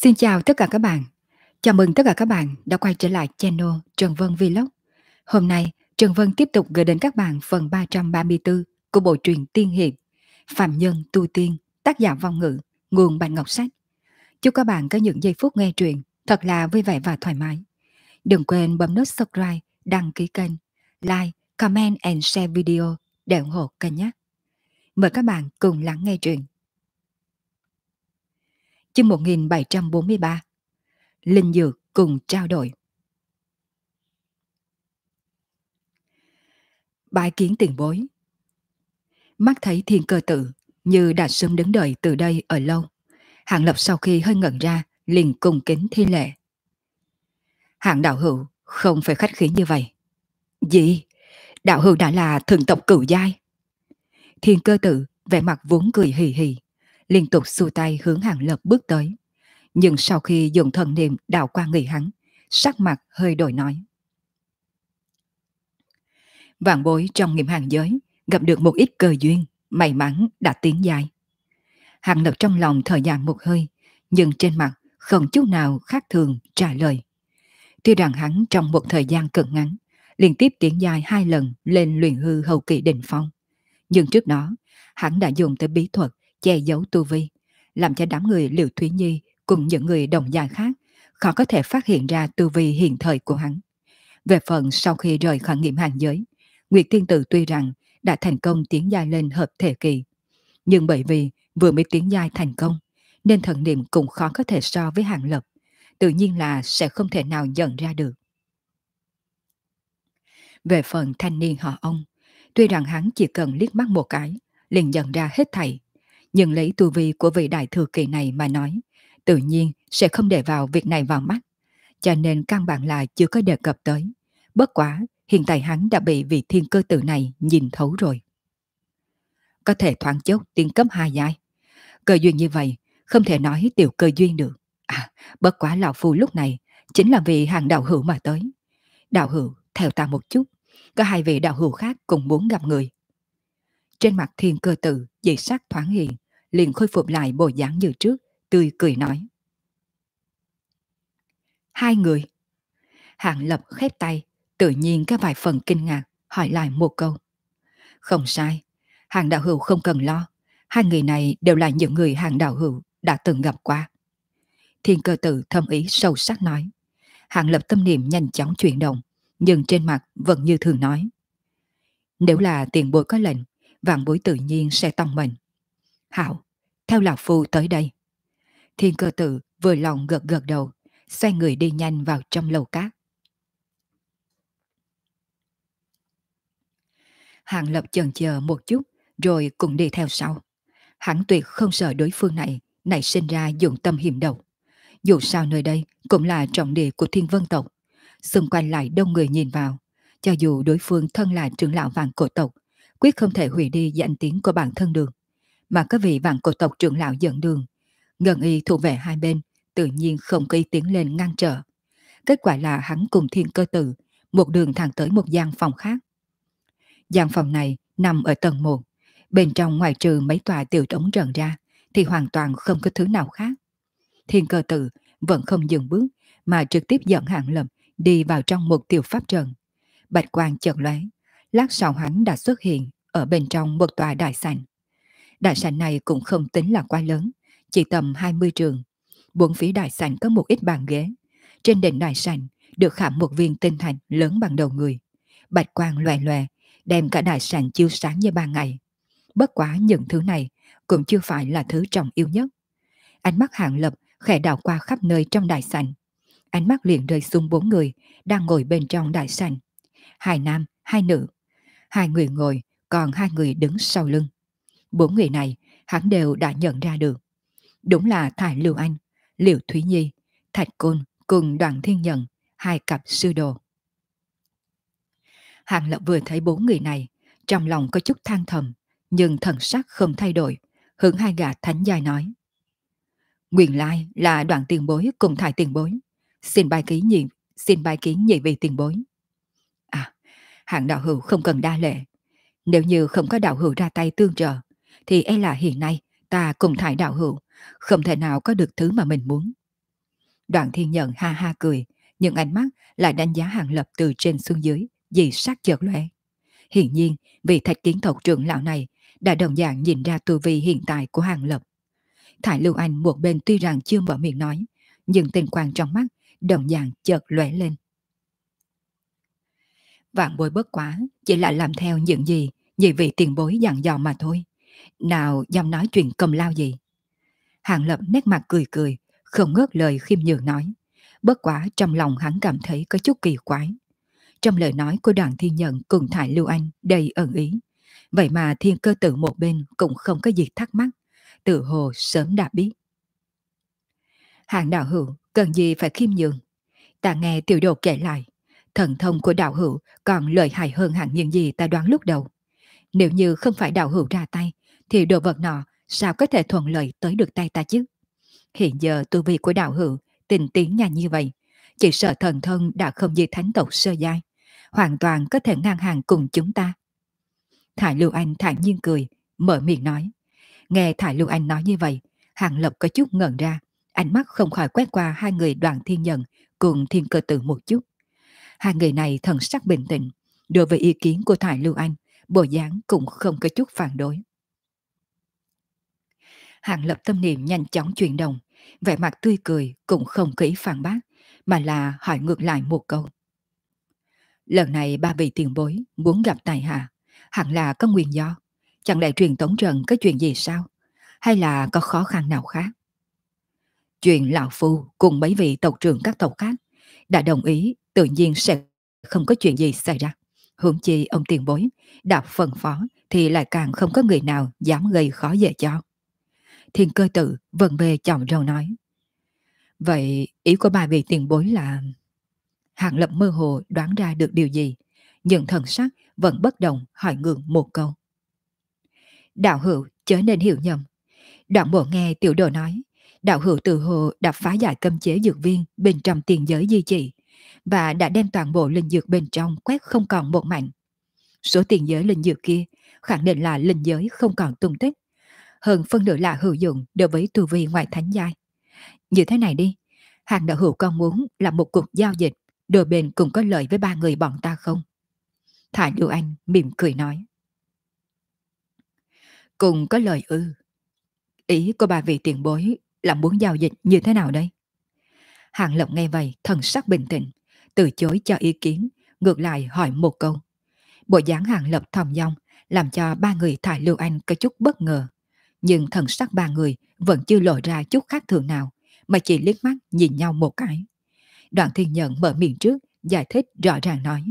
Xin chào tất cả các bạn. Chào mừng tất cả các bạn đã quay trở lại channel Trần Vân Vlog. Hôm nay, Trần Vân tiếp tục gửi đến các bạn phần 334 của bộ truyện Tiên Hiệp Phạm Nhân Tu Tiên, tác giả Vong Ngữ, nguồn Bạch Ngọc Sách. Chúc các bạn có những giây phút nghe truyện thật là vui vẻ và thoải mái. Đừng quên bấm nút subscribe, đăng ký kênh, like, comment and share video để ủng hộ kênh nhé. Mời các bạn cùng lắng nghe truyện. Chương 1743, Linh Dược cùng trao đổi. Bái kiến tiền bối. Mắt thấy Thiên Cơ Tự như đã sớm đứng đợi từ đây ở lâu. Hạng Lập sau khi hơi ngẩn ra liền cung kính thi lễ. Hạng đạo hữu không phải khách khí như vậy. Gì? Đạo hữu đã là thượng tộc cửu giai? Thiên Cơ Tự vẻ mặt vốn cười hì hì, liên tục xua tay hướng Hạng Lập bước tới. Nhưng sau khi dùng thần niệm đảo qua người hắn, sắc mặt hơi đổi nói. Vạn bối trong nghiệm hàng giới gặp được một ít cơ duyên, may mắn đã tiến giai. Hạng Lập trong lòng thở dài một hơi, nhưng trên mặt không chút nào khác thường trả lời. Tuy rằng hắn trong một thời gian cực ngắn liên tiếp tiến giai 2 lần lên luyện hư hậu kỳ đỉnh phong, nhưng trước đó hắn đã dùng tới bí thuật che giấu tu vi, làm cho đám người Liễu Thúy Nhi cùng những người đồng giai khác khó có thể phát hiện ra tu vi hiện thời của hắn. Về phần sau khi rời khỏi nghiệm hàng giới, Nguyệt Tiên Tử tuy rằng đã thành công tiến giai lên hợp thể kỳ, nhưng bởi vì vừa mới tiến giai thành công, nên thần niệm cũng khó có thể so với Hạng Lập, tự nhiên là sẽ không thể nào nhận ra được. Về phần thanh niên họ Ông, tuy rằng hắn chỉ cần liếc mắt một cái, liền nhận ra hết thảy, nhưng lấy tu vi của vị đại thừa kỳ này mà nói, tự nhiên sẽ không để vào việc này vào mắt, cho nên căn bản là chưa có đề cập tới. Bất quá, hiện tại hắn đã bị vị Thiên Cơ Tử này nhìn thấu rồi. Có thể thoáng chốc tiến cấp 2 giai. Cơ duyên như vậy, không thể nói tiểu cơ duyên được. À, bất quá lão phu lúc này chính là vì hàng đạo hữu mà tới. Đạo hữu, theo ta một chút, có 2 vị đạo hữu khác cùng muốn gặp người. Trên mặt Thiên Cơ Tử dị sắc thoáng hiện, liền khôi phục lại bộ dáng như trước, tươi cười nói. 2 người. Hạng Lập khép tay, tự nhiên có vài phần kinh ngạc, hỏi lại một câu. Không sai, Hàng đạo hữu không cần lo, 2 người này đều là những người Hàng đạo hữu đã từng gặp qua. Thiên Cơ Tử thâm ý sâu sắc nói. Hạng Lập tâm niệm nhanh chóng chuyển động, nhưng trên mặt vẫn như thường nói. Nếu là tiền bối có lệnh, vạn bối tự nhiên sẽ tòng mệnh. Hảo, theo lão phu tới đây. Thiên Cơ Tử vừa lòng gật gật đầu, xoay người đi nhanh vào trong lầu cát. Hạng Lập chần chờ một chút, rồi cùng đi theo sau. Hắn tuyệt không sợ đối phương này nảy sinh ra dụng tâm hiểm độc. Dù sao nơi đây cũng là trọng địa của Thiên Vân tộc, xung quanh lại đông người nhìn vào, cho dù đối phương thân là trưởng lão vạn cổ tộc, quyết không thể hủy đi danh tiếng của bản thân được. Mà có vị vạn cổ tộc trưởng lão dẫn đường, ngân y thủ vệ hai bên, tự nhiên không có ý tiến lên ngăn trở. Kết quả là hắn cùng Thiên Cơ Tử một đường thẳng tới một gian phòng khác. Gian phòng này nằm ở tầng 1, bên trong ngoài trừ mấy tòa tiểu trống rần ra thì hoàn toàn không có thứ nào khác. Thiên Cơ Tử vẫn không dừng bước mà trực tiếp dẫn Hạng Lập đi vào trong một tiểu pháp trận. Bạch quang chợt lóe, lát sau hắn đã xuất hiện ở bên trong một tòa đại sảnh. Đại sảnh này cũng không tính là quá lớn, chỉ tầm 20 trường. Bốn phía đại sảnh có một ít bàn ghế. Trên đỉnh đại sảnh được khảm một viên tinh thạch lớn bằng đầu người. Bạch quang loè loè, đem cả đại sảnh chiếu sáng như ban ngày. Bất quá những thứ này cũng chưa phải là thứ trọng yếu nhất. Ánh mắt Hạng Lập khẽ đảo qua khắp nơi trong đại sảnh. Ánh mắt liền rơi xuống 4 người đang ngồi bên trong đại sảnh. 2 nam, 2 nữ. 2 người ngồi, còn 2 người đứng sau lưng. 4 người này hắn đều đã nhận ra được. Đúng là Thải Lưu Anh, Liễu Thúy Nhi, Thạch Côn cùng Đoàn Thiên Nhận, 2 cặp sư đồ. Hạng Lập vừa thấy 4 người này, trong lòng có chút than thầm, nhưng thần sắc không thay đổi, hướng 2 gã thánh giai nói. Nguyên lai là Đoàn tiền bối cùng Thải tiền bối, xin bái kiến nhị vị tiền bối. À, Hạng đạo hữu không cần đa lễ, nếu như không có đạo hữu ra tay tương trợ, thì e là hiện nay ta cùng Thải đạo hữu không thể nào có được thứ mà mình muốn. Đoạn Thiên Nhận ha ha cười, nhưng ánh mắt lại đánh giá Hàng Lập từ trên xuống dưới, dị sắc chợt lóe. Hiển nhiên, vị thạch kiến tộc trưởng lão này đã đồng dạng nhìn ra tu vi hiện tại của Hàng Lập. Thải Lưu Anh một bên tuy rằng chưa mở miệng nói, nhưng tình quang trong mắt đồng dạng chợt lóe lên. Vạn bối bất quá, chỉ là làm theo những gì nhị vị tiền bối dặn dò mà thôi. Nào dám nói chuyện cầm lao gì. Hàng Lập nét mặt cười cười, không ngớt lời khiêm nhường nói. Bất quá trong lòng hắn cảm thấy có chút kỳ quái. Trong lời nói của Đoàn Thiên Nhận cùng Thải Lưu Anh đầy ẩn ý. Vậy mà Thiên Cơ Tử một bên cũng không có gì thắc mắc, tự hồ sớm đã biết. Hàng đạo hữu cần gì phải khiêm nhường. Ta nghe tiểu đồ kể lại, thần thông của đạo hữu còn lợi hại hơn hẳn những gì ta đoán lúc đầu. Nếu như không phải đạo hữu ra tay, thì đồ vật nọ sao có thể thuận lợi tới được tay ta chứ? Hiện giờ tu vi của đạo hữu tình tiến nhanh như vậy, chỉ sợ thần thông đã không như thánh tộc sơ giai, hoàn toàn có thể ngang hàng cùng chúng ta. Thải Lưu Anh thản nhiên cười, mở miệng nói. Nghe Thải Lưu Anh nói như vậy, Hàng Lập có chút ngẩn ra, ánh mắt không khỏi quét qua hai người Đoàn Thiên Nhận cùng Thiên Cơ Tử một chút. Hai người này thần sắc bình tĩnh, đối với ý kiến của Thải Lưu Anh, bộ dáng cũng không có chút phản đối. Hàng Lập tâm niệm nhanh chóng chuyển động, vẻ mặt tươi cười cũng không kỹ phản bác, mà là hỏi ngược lại một câu. Lần này ba vị tiền bối muốn gặp tài hạ, hẳn là có nguyên do. Chẳng lẽ truyền tống trận có chuyện gì sao? Hay là có khó khăn nào khác? Chuyện lão phu cùng mấy vị tộc trưởng các tộc khác đã đồng ý, tự nhiên sẽ không có chuyện gì xảy ra. Huống chi ông tiền bối đã phân phó thì lại càng không có người nào dám gây khó dễ cho. Thiên Cơ Tự vần về chồng râu nói. Vậy ý của ba vị tiền bối là... Hàng Lập mơ hồ đoán ra được điều gì, nhưng thần sắc vẫn bất động hỏi ngược một câu. Đạo hữu chớ nên hiểu nhầm. Đoạn bộ nghe tiểu đồ nói, đạo hữu từ hồ đã phá giải cấm chế dược viên bên trong tiền giới di chỉ và đã đem toàn bộ linh dược bên trong quét không còn một mảnh. Số tiền giới linh dược kia khẳng định là linh giới không còn tung tích, hơn phân nửa là hữu dụng đối với tu vi ngoại thánh giai. Như thế này đi, hàng đạo hữu con muốn làm một cuộc giao dịch, đôi bên cùng có lợi với ba người bọn ta không? Thải Lưu Anh mỉm cười nói. Cùng có lợi ư? Ý của ba vị tiền bối là muốn giao dịch như thế nào đây? Hàng Lập nghe vậy thần sắc bình tĩnh, từ chối cho ý kiến, ngược lại hỏi một câu. Bộ dáng Hàng Lập thong dong làm cho ba người Thải Lưu Anh có chút bất ngờ, nhưng thần sắc ba người vẫn chưa lộ ra chút khác thường nào, mà chỉ liếc mắt nhìn nhau một cái. Đoạn Thiên Nhận mở miệng trước, giải thích rõ ràng nói.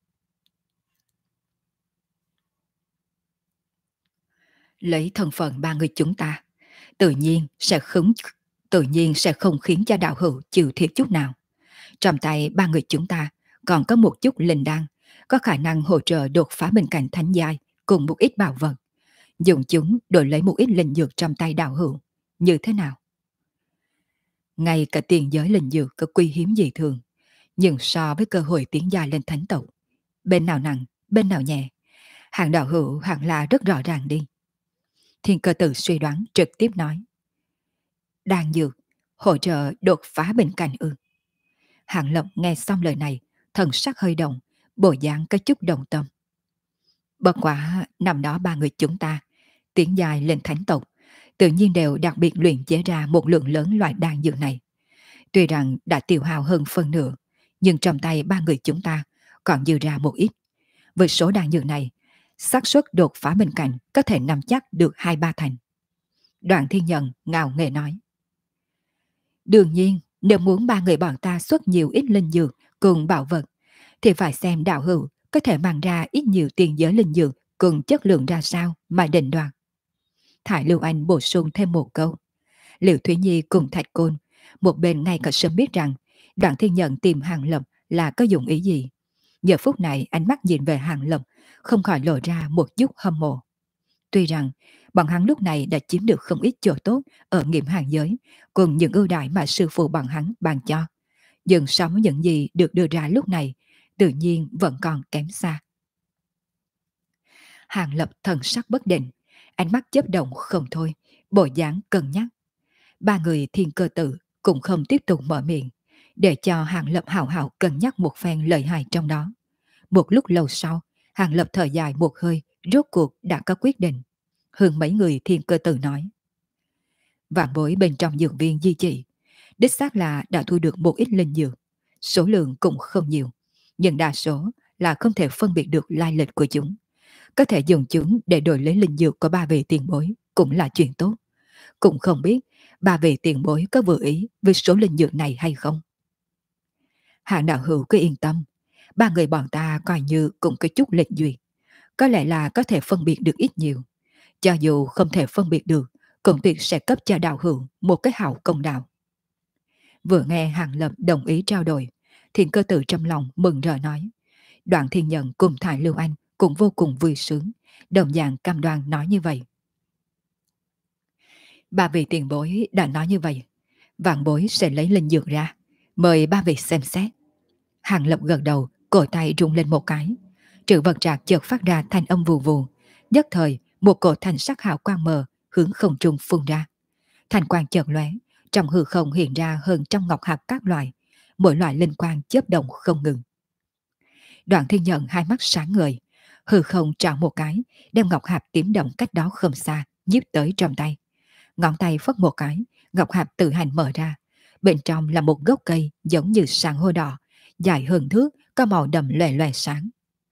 Lấy thân phận ba người chúng ta, tự nhiên sẽ không khiến cho đạo hữu chịu thiệt chút nào. Trong tay ba người chúng ta còn có một chút linh đan, có khả năng hỗ trợ đột phá bên cạnh thánh giai cùng một ít bảo vật. Dùng chúng đổi lấy một ít linh dược trong tay đạo hữu. Như thế nào? Ngay cả tiền giới linh dược có quý hiếm dị thường, nhưng so với cơ hội tiến giai lên thánh tộc, bên nào nặng, bên nào nhẹ, hàng đạo hữu hẳn là rất rõ ràng đi. Thiên Cơ Tử suy đoán trực tiếp nói. Đan dược, hỗ trợ đột phá bên cạnh ư? Hàng Lập nghe xong lời này, thần sắc hơi động, bộ dáng có chút đồng tâm. Bất quả năm đó ba người chúng ta tiến dài lên thánh tộc, tự nhiên đều đặc biệt luyện chế ra một lượng lớn loại đan dược này. Tuy rằng đã tiêu hao hơn phân nửa, nhưng trong tay ba người chúng ta còn dư ra một ít. Với số đan dược này, xác suất đột phá bên cạnh có thể nắm chắc được 2-3 thành. Đoạn Thiên Nhận ngạo nghễ nói. Đương nhiên, nếu muốn ba người bọn ta xuất nhiều ít linh dược cùng bảo vật, thì phải xem đạo hữu có thể mang ra ít nhiều tiền giới linh dược cùng chất lượng ra sao mà định đoạt. Thải Lưu Anh bổ sung thêm một câu. Liệu Thúy Nhi cùng Thạch Côn, một bên ngay cả sớm biết rằng Đoạn Thiên Nhận tìm Hàng Lập là có dụng ý gì. Giờ phút này ánh mắt nhìn về Hàng Lập, không khỏi lộ ra một chút hâm mộ. Tuy rằng bọn hắn lúc này đã chiếm được không ít chỗ tốt ở nghiệm hàng giới, cùng những ưu đãi mà sư phụ bọn hắn ban cho, nhưng so với những gì được đưa ra lúc này, tự nhiên vẫn còn kém xa. Hàng Lập thần sắc bất định, ánh mắt chớp động không thôi, bộ dáng cân nhắc. Ba người Thiên Cơ Tự cũng không tiếp tục mở miệng, để cho Hàng Lập hào hào cân nhắc một phen lợi hại trong đó. Một lúc lâu sau, Hàng Lập thở dài một hơi, rốt cuộc đã có quyết định. Hơn mấy người thiên cơ tử nói. Vạn bối bên trong dược viên di trị, đích xác là đã thu được một ít linh dược. Số lượng cũng không nhiều, nhưng đa số là không thể phân biệt được lai lịch của chúng. Có thể dùng chúng để đổi lấy linh dược của ba vị tiền bối cũng là chuyện tốt. Cũng không biết ba vị tiền bối có vừa ý với số linh dược này hay không. Hạng đạo hữu cứ yên tâm, ba người bọn ta coi như cũng có chút lệnh duyệt. Có lẽ là có thể phân biệt được ít nhiều. Cho dù không thể phân biệt được, cũng tuyệt sẽ cấp cho đạo hữu một cái hào công đạo. Vừa nghe Hàng Lập đồng ý trao đổi, Thiên Cơ Tử trong lòng mừng rỡ nói. Đoạn Thiên Nhận cùng Thái Lưu Anh cũng vô cùng vui sướng, đồng dạng cam đoan nói như vậy. Ba vị tiền bối đã nói như vậy, vạn bối sẽ lấy linh dược ra, mời ba vị xem xét. Hàng Lập gật đầu, cổ tay rung lên một cái. Trữ vật trạc chợt phát ra thanh âm vù vù. Nhất thời, một cổ thanh sắc hào quang mờ hướng không trung phun ra. Thanh quang chợt lóe, trong hư không hiện ra hơn trăm ngọc hạt các loại, mỗi loại linh quang chớp động không ngừng. Đoạn Thiên Nhận hai mắt sáng ngời, hư không trào một cái, đem ngọc hạt tím động cách đó không xa, nhiếp tới trong tay. Ngón tay phất một cái, ngọc hạt tự hành mở ra. Bên trong là một gốc cây giống như san hô đỏ, dài hơn thước, có màu đậm lòe lòe sáng.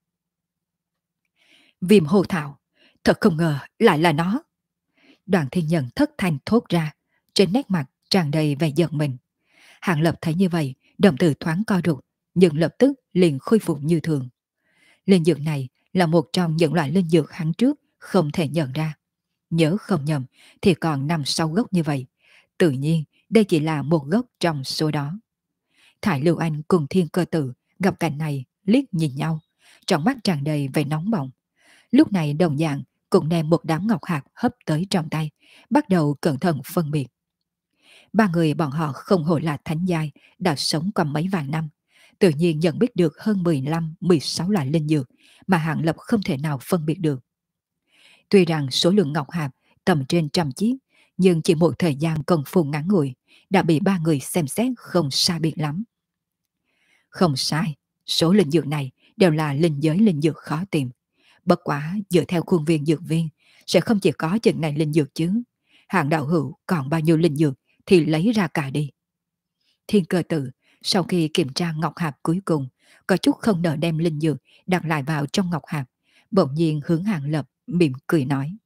Viêm hô thảo, thật không ngờ lại là nó. Đoàn Thiên Nhân thất thanh thốt ra, trên nét mặt tràn đầy vẻ giận mình. Hàng Lập thấy như vậy, đồng tử thoáng co rụt, nhưng lập tức liền khôi phục như thường. Linh dược này là một trong những loại linh dược hắn trước không thể nhận ra. Nhớ không nhầm thì còn 5-6 gốc như vậy. Tự nhiên đây chỉ là một gốc trong số đó. Thải Lưu Anh cùng Thiên Cơ Tử gặp cảnh này liếc nhìn nhau, trong mắt tràn đầy vẻ nóng bỏng. Lúc này đồng dạng cũng đem một đám ngọc hạt hấp tới trong tay, bắt đầu cẩn thận phân biệt. Ba người bọn họ không hổ là thánh giai, đã sống qua mấy vạn năm, tự nhiên nhận biết được hơn 15-16 loại linh dược mà Hạng Lập không thể nào phân biệt được. Tuy rằng số lượng ngọc hạt tầm trên trăm chiếc, nhưng chỉ một thời gian công phu ngắn ngủi đã bị ba người xem xét không sai biệt lắm. Không sai, số linh dược này đều là linh giới linh dược khó tìm. Bất quá dựa theo khuôn viên dược viên sẽ không chỉ có chừng này linh dược chứ. Hạng đạo hữu còn bao nhiêu linh dược thì lấy ra cả đi. Thiên Cơ Tử sau khi kiểm tra ngọc hạt cuối cùng, có chút không nỡ đem linh dược đặt lại vào trong ngọc hạt, bỗng nhiên hướng Hạng Lập mỉm cười nói.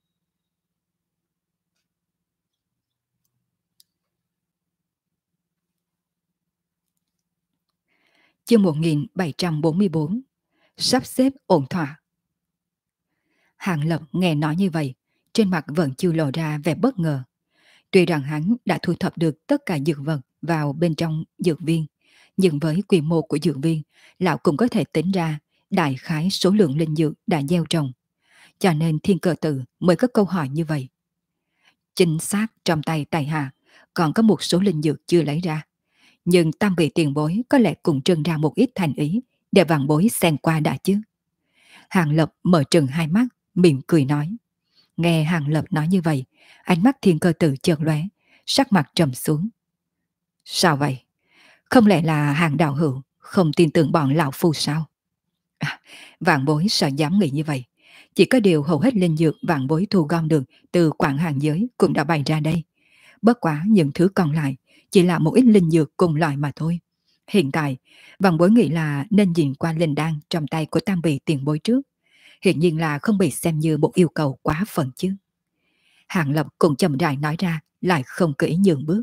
Chương 1744, sắp xếp ổn thỏa. Hạng Lập nghe nói như vậy, trên mặt vẫn chưa lộ ra vẻ bất ngờ. Tuy rằng hắn đã thu thập được tất cả dược vật vào bên trong dược viên, nhưng với quy mô của dược viên, lão cũng có thể tính ra đại khái số lượng linh dược đã gieo trồng. Cho nên Thiên Cơ Tử mới có câu hỏi như vậy. Chính xác trong tay tài hạ, còn có một số linh dược chưa lấy ra. Nhưng tam vị tiền bối có lẽ cùng trưng ra một ít thành ý để vạn bối xem qua đã chứ. Hàng Lập mở trừng hai mắt, mỉm cười nói. Nghe Hàng Lập nói như vậy, ánh mắt Thiên Cơ Tử chợt lóe, sắc mặt trầm xuống. Sao vậy? Không lẽ là Hàng đạo hữu không tin tưởng bọn lão phu sao? Vạn bối sợ dám nghĩ như vậy. Chỉ có điều hầu hết linh dược vạn bối thu gom được từ quảng hàng giới cũng đã bày ra đây. Bất quá những thứ còn lại chỉ là một ít linh dược cùng loại mà thôi. Hiện tại, vạn bối nghĩ là nên nhìn qua linh đan trong tay của tam vị tiền bối trước. Hiện nhiên là không bị xem như một yêu cầu quá phận chứ. Hàng Lập cũng chậm rãi nói ra, lại không kỹ nhường bước.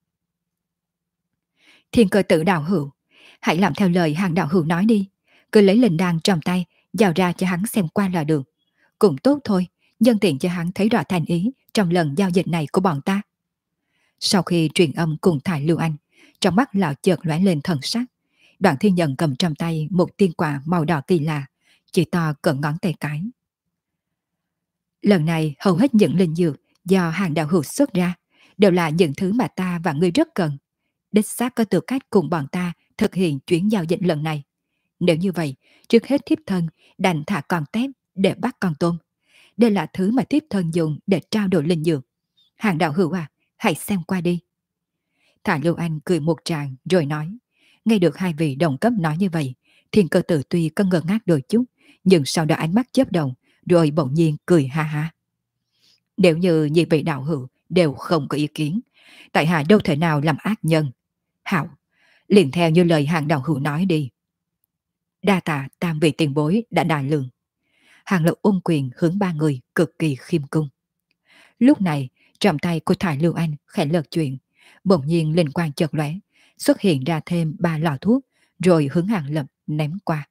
Thiên Cơ Tử đạo hữu, hãy làm theo lời Hàng đạo hữu nói đi. Cứ lấy linh đan trong tay, giao ra cho hắn xem qua là được. Cũng tốt thôi, nhân tiện cho hắn thấy rõ thành ý trong lần giao dịch này của bọn ta. Sau khi truyền âm cùng Thải Lưu Anh, trong mắt lão chợt lóe lên thần sắc. Đoạn Thiên Nhân cầm trong tay một tiên quả màu đỏ kỳ lạ, chỉ to cỡ ngón tay cái. Lần này hầu hết những linh dược do Hàng đạo hữu xuất ra đều là những thứ mà ta và ngươi rất cần. Đích xác có tư cách cùng bọn ta thực hiện chuyến giao dịch lần này. Nếu như vậy, trước hết thiếp thân đành thả con tép để bắt con tôm. Đây là thứ mà thiếp thân dùng để trao đổi linh dược. Hàng đạo hữu à, hãy xem qua đi. Thả Lưu Anh cười một tràng rồi nói. Nghe được hai vị đồng cấp nói như vậy, Thiên Cơ Tử tuy có ngơ ngác đôi chút, nhưng sau đó ánh mắt chớp động, rồi bỗng nhiên cười ha ha. Nếu như nhị vị đạo hữu đều không có ý kiến, tại hạ đâu thể nào làm ác nhân. Hảo, liền theo như lời hàng đạo hữu nói đi. Đa tạ tam vị tiền bối đã đại lượng. Hàng Lập ôm quyền hướng ba người cực kỳ khiêm cung. Lúc này, trong tay của Thải Lưu Anh khẽ lật chuyện, bỗng nhiên linh quang chợt lóe, xuất hiện ra thêm ba lọ thuốc, rồi hướng Hàng Lập ném qua.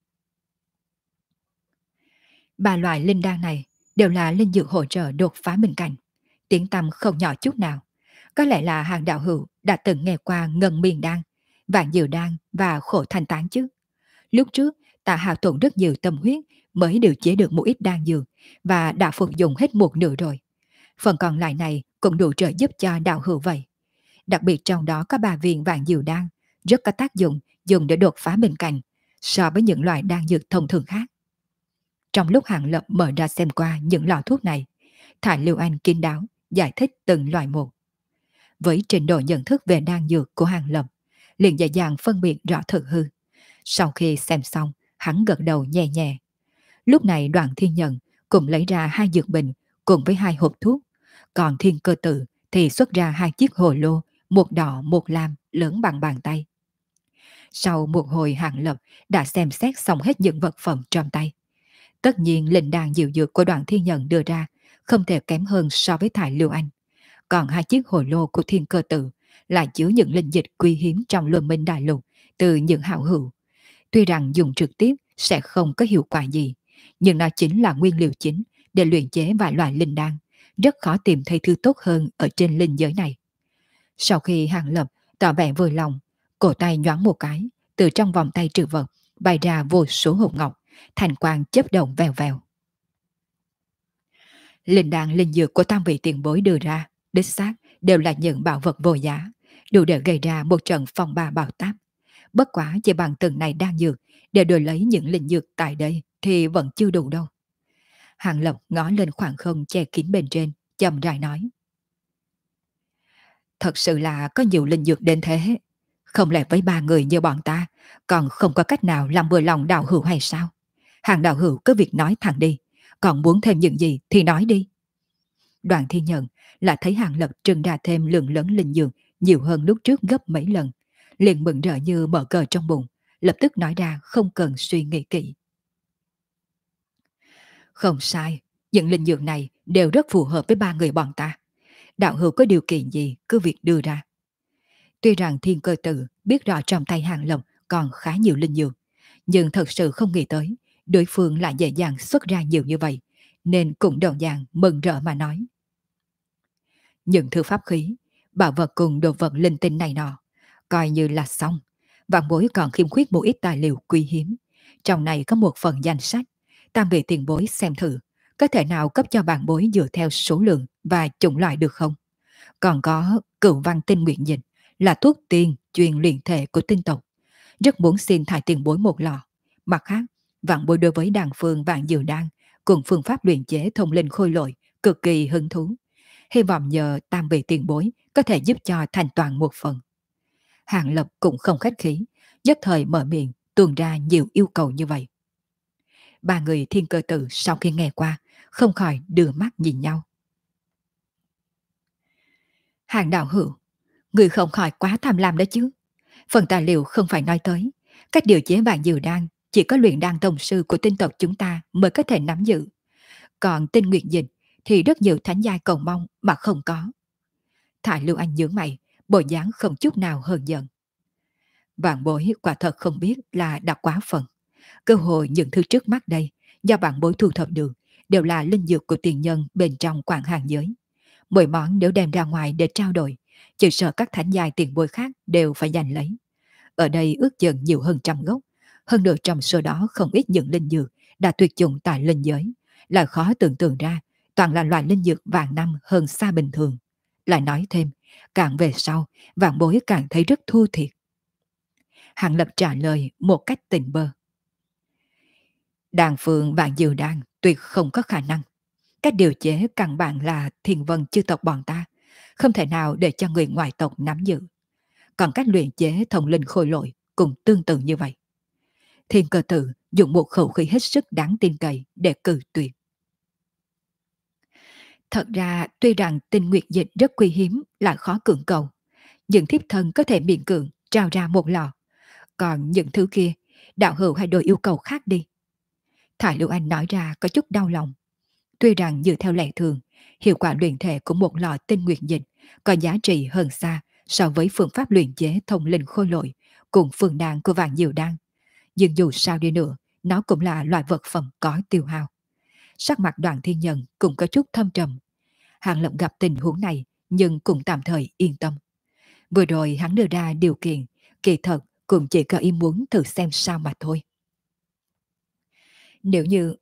Ba loại linh đan này đều là linh dược hỗ trợ đột phá minh cảnh, tiếng tăm không nhỏ chút nào. Có lẽ là hàng đạo hữu đã từng nghe qua ngân miền đan, vạn diệu đan và khổ thanh tán chứ. Lúc trước, ta hao tổn rất nhiều tâm huyết mới điều chế được một ít đan dược và đã phục dụng hết một nửa rồi. Phần còn lại này cũng đủ trợ giúp cho đạo hữu vậy. Đặc biệt trong đó có ba viên vạn diệu đan, rất có tác dụng dùng để đột phá minh cảnh so với những loại đan dược thông thường khác. Trong lúc Hàng Lập mở ra xem qua những lọ thuốc này, Thải Lưu Anh kín đáo giải thích từng loại một. Với trình độ nhận thức về đan dược của Hàng Lập, liền dễ dàng phân biệt rõ thực hư. Sau khi xem xong, hắn gật đầu nhẹ nhẹ. Lúc này Đoàn Thiên Nhận cũng lấy ra hai dược bình cùng với hai hộp thuốc, còn Thiên Cơ Tử thì xuất ra hai chiếc hồ lô, một đỏ một lam lớn bằng bàn tay. Sau một hồi Hàng Lập đã xem xét xong hết những vật phẩm trong tay. Tất nhiên linh đan diệu dược của Đoàn Thiên Nhận đưa ra không thể kém hơn so với Thải Lưu Anh. Còn hai chiếc hồ lô của Thiên Cơ Tử là chứa những linh dịch quý hiếm trong Luân Minh Đại Lục từ những hảo hữu. Tuy rằng dùng trực tiếp sẽ không có hiệu quả gì, nhưng nó chính là nguyên liệu chính để luyện chế vài loại linh đan. Rất khó tìm thấy thứ tốt hơn ở trên linh giới này. Sau khi Hàng Lập tỏ vẻ vui lòng, cổ tay nhoáng một cái, từ trong vòng tay trữ vật bày ra vô số hộp ngọc, thành quang chớp động vèo vèo. Linh đan linh dược của tam vị tiền bối đưa ra, đích xác đều là những bảo vật vô giá, đủ để gây ra một trận phong ba bão táp. Bất quá chỉ bằng từng này đan dược để đổi lấy những linh dược tại đây thì vẫn chưa đủ đâu. Hàng Lập ngó lên khoảng không che kín bên trên, chậm rãi nói. Thật sự là có nhiều linh dược đến thế. Không lẽ với ba người như bọn ta còn không có cách nào làm vừa lòng đạo hữu hay sao? Hàng đạo hữu cứ việc nói thẳng đi, còn muốn thêm những gì thì nói đi. Đoàn Thiên Nhận là thấy Hàng Lập trưng ra thêm lượng lớn linh dược nhiều hơn lúc trước gấp mấy lần, liền mừng rỡ như mở cờ trong bụng, lập tức nói ra không cần suy nghĩ kỹ. Không sai, những linh dược này đều rất phù hợp với ba người bọn ta. Đạo hữu có điều kiện gì cứ việc đưa ra. Tuy rằng Thiên Cơ Tử biết rõ trong tay Hàng Lập còn khá nhiều linh dược, nhưng thật sự không nghĩ tới đối phương lại dễ dàng xuất ra nhiều như vậy, nên cũng đồng dạng mừng rỡ mà nói. Những thư pháp khí, bảo vật cùng đồ vật linh tinh này nọ, coi như là xong. Vạn bối còn khiêm khuyết một ít tài liệu quý hiếm. Trong này có một phần danh sách, tam vị tiền bối xem thử, có thể nào cấp cho bạn bối dựa theo số lượng và chủng loại được không? Còn có cửu văn tinh nguyện dịch, là thuốc tiên truyền luyện thể của tinh tộc. Rất muốn xin thải tiền bối một lọ. Mặt khác, vạn bối đối với đàn phương vạn dược đan cùng phương pháp luyện chế thông linh khôi lội cực kỳ hứng thú. Hy vọng nhờ tam vị tiền bối có thể giúp cho thành toàn một phần. Hàng Lập cũng không khách khí, nhất thời mở miệng tuôn ra nhiều yêu cầu như vậy. Ba người Thiên Cơ Tử sau khi nghe qua không khỏi đưa mắt nhìn nhau. Hàng đạo hữu, người không khỏi quá tham lam đó chứ. Phần tài liệu không phải nói tới, cách điều chế vạn dược đan chỉ có luyện đan tông sư của tinh tộc chúng ta mới có thể nắm giữ. Còn tinh nguyện dịch thì rất nhiều thánh giai cầu mong mà không có. Thải Lưu Anh nhướng mày, bộ dáng không chút nào hờn giận. Vạn bối quả thật không biết là đã quá phần. Cơ hội những thứ trước mắt đây, do vạn bối thu thập được, đều là linh dược của tiền nhân bên trong quảng hàng giới. Mỗi món nếu đem ra ngoài để trao đổi, chỉ sợ các thánh giai tiền bối khác đều phải giành lấy. Ở đây ước chừng nhiều hơn trăm gốc, hơn nữa trong số đó không ít những linh dược đã tuyệt chủng tại linh giới, là khó tưởng tượng ra, toàn là loại linh dược vạn năm hơn xa bình thường. Lại nói thêm, càng về sau, vạn bối càng thấy rất thua thiệt. Hàng Lập trả lời một cách tình bơ. Đàn phương vạn dược đan tuyệt không có khả năng. Cách điều chế căn bản là thiên vân chư tộc bọn ta, không thể nào để cho người ngoại tộc nắm giữ. còn cách luyện chế thông linh khôi lỗi cũng tương tự như vậy. Thiên Cơ Tự dùng một khẩu khí hết sức đáng tin cậy để cự tuyệt. Thật ra tuy rằng tinh nguyệt dịch rất quý hiếm lại khó cưỡng cầu, nhưng thiếp thân có thể miễn cưỡng trao ra một lọ. Còn những thứ kia, đạo hữu hãy đổi yêu cầu khác đi. Thải Lưu Anh nói ra có chút đau lòng. Tuy rằng dựa theo lệ thường, hiệu quả luyện thể của một lọ tinh nguyệt dịch có giá trị hơn xa so với phương pháp luyện chế thông linh khôi lỗi cùng phương đan của vạn diệu đan. Nhưng dù sao đi nữa, nó cũng là loại vật phẩm có tiêu hao. Sắc mặt Đoàn Thiên Nhân cũng có chút thâm trầm. Hàng Lập gặp tình huống này nhưng cũng tạm thời yên tâm. Vừa rồi hắn đưa ra điều kiện, kỳ thật cũng chỉ có ý muốn thử xem sao mà thôi. Nếu như